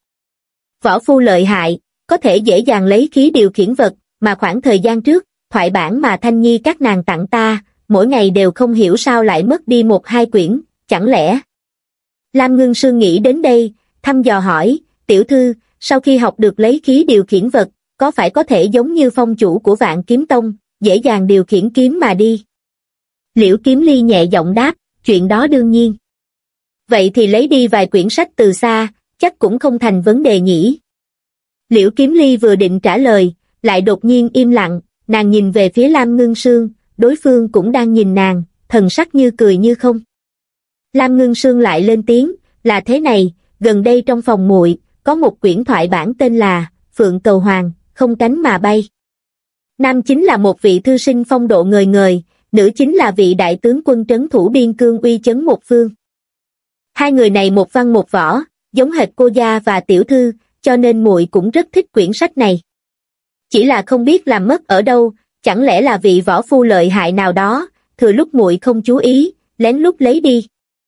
Võ phu lợi hại, có thể dễ dàng lấy khí điều khiển vật, mà khoảng thời gian trước, thoại bản mà Thanh Nhi các nàng tặng ta, mỗi ngày đều không hiểu sao lại mất đi 1-2 quyển, chẳng lẽ. Lam Ngưng Sương nghĩ đến đây, thăm dò hỏi, tiểu thư, sau khi học được lấy khí điều khiển vật, có phải có thể giống như phong chủ của Vạn Kiếm Tông, dễ dàng điều khiển kiếm mà đi? Liễu Kiếm Ly nhẹ giọng đáp, chuyện đó đương nhiên. Vậy thì lấy đi vài quyển sách từ xa, chắc cũng không thành vấn đề nhỉ. Liễu Kiếm Ly vừa định trả lời, lại đột nhiên im lặng, nàng nhìn về phía Lam Ngưng Sương, đối phương cũng đang nhìn nàng, thần sắc như cười như không. Lam Ngưng Sương lại lên tiếng, là thế này, gần đây trong phòng muội có một quyển thoại bản tên là Phượng Cầu Hoàng, không cánh mà bay. Nam chính là một vị thư sinh phong độ ngời ngời, nữ chính là vị đại tướng quân trấn thủ biên cương uy chấn một phương. Hai người này một văn một võ, giống hệt cô gia và tiểu thư, cho nên muội cũng rất thích quyển sách này. Chỉ là không biết làm mất ở đâu, chẳng lẽ là vị võ phu lợi hại nào đó, thừa lúc muội không chú ý, lén lút lấy đi.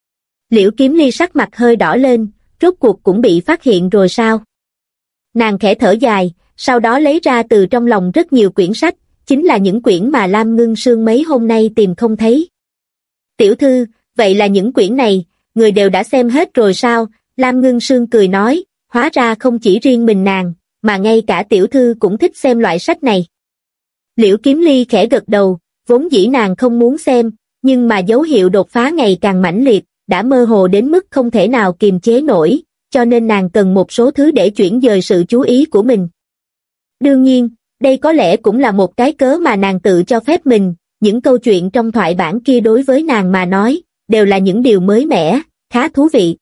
Liễu Kiếm Ly sắc mặt hơi đỏ lên, rốt cuộc cũng bị phát hiện rồi sao? Nàng khẽ thở dài, sau đó lấy ra từ trong lòng rất nhiều quyển sách, chính là những quyển mà Lam Ngưng Sương mấy hôm nay tìm không thấy. Tiểu thư, vậy là những quyển này, người đều đã xem hết rồi sao? Lam Ngưng Sương cười nói, hóa ra không chỉ riêng mình nàng, mà ngay cả tiểu thư cũng thích xem loại sách này. Liễu Kiếm Ly khẽ gật đầu, vốn dĩ nàng không muốn xem, nhưng mà dấu hiệu đột phá ngày càng mãnh liệt, đã mơ hồ đến mức không thể nào kiềm chế nổi, cho nên nàng cần một số thứ để chuyển dời sự chú ý của mình. Đương nhiên, đây có lẽ cũng là một cái cớ mà nàng tự cho phép mình, những câu chuyện trong thoại bản kia đối với nàng mà nói, đều là những điều mới mẻ, khá thú vị.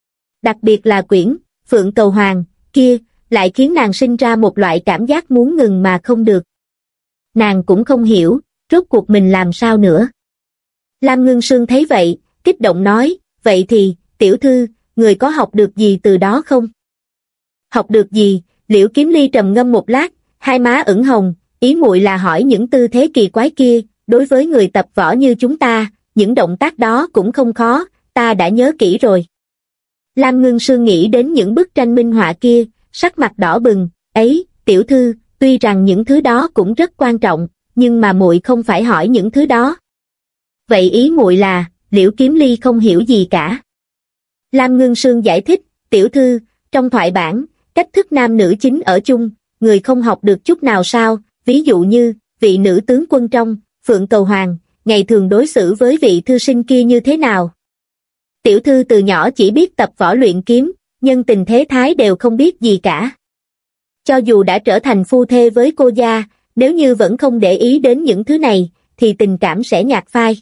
Đặc biệt là quyển Phượng Cầu Hoàng kia, lại khiến nàng sinh ra một loại cảm giác muốn ngừng mà không được. Nàng cũng không hiểu, rốt cuộc mình làm sao nữa. Lam Ngưng Sương thấy vậy, kích động nói, vậy thì, tiểu thư, người có học được gì từ đó không? Học được gì? Liễu Kiếm Ly trầm ngâm một lát, hai má ửng hồng, ý muội là hỏi những tư thế kỳ quái kia, đối với người tập võ như chúng ta, những động tác đó cũng không khó, ta đã nhớ kỹ rồi. Lam Ngưng Sương nghĩ đến những bức tranh minh họa kia, sắc mặt đỏ bừng, ấy, tiểu thư, tuy rằng những thứ đó cũng rất quan trọng, nhưng mà muội không phải hỏi những thứ đó. Vậy ý muội là, Liễu Kiếm Ly không hiểu gì cả. Lam Ngưng Sương giải thích, tiểu thư, trong thoại bản, cách thức nam nữ chính ở chung, người không học được chút nào sao, ví dụ như, vị nữ tướng quân trong, Phượng Cầu Hoàng, ngày thường đối xử với vị thư sinh kia như thế nào. Tiểu thư từ nhỏ chỉ biết tập võ luyện kiếm, nhân tình thế thái đều không biết gì cả. Cho dù đã trở thành phu thê với cô gia, nếu như vẫn không để ý đến những thứ này, thì tình cảm sẽ nhạt phai.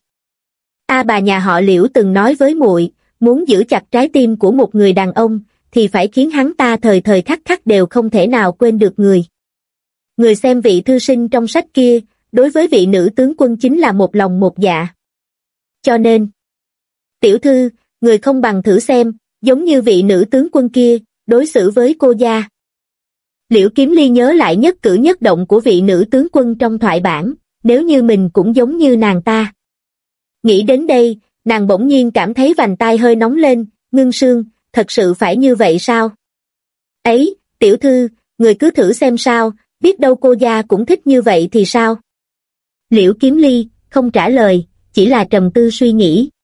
Bà nhà họ Liễu từng nói với muội, muốn giữ chặt trái tim của một người đàn ông, thì phải khiến hắn ta thời thời khắc khắc đều không thể nào quên được người. Người xem vị thư sinh trong sách kia, đối với vị nữ tướng quân chính là một lòng một dạ. Cho nên, tiểu thư, người không bằng thử xem, giống như vị nữ tướng quân kia, đối xử với cô gia. Liễu Kiếm Ly nhớ lại nhất cử nhất động của vị nữ tướng quân trong thoại bản, nếu như mình cũng giống như nàng ta. Nghĩ đến đây, nàng bỗng nhiên cảm thấy vành tai hơi nóng lên, Ngưng Sương, thật sự phải như vậy sao? Ấy, tiểu thư, người cứ thử xem sao, biết đâu cô gia cũng thích như vậy thì sao? Liễu Kiếm Ly không trả lời, chỉ là trầm tư suy nghĩ.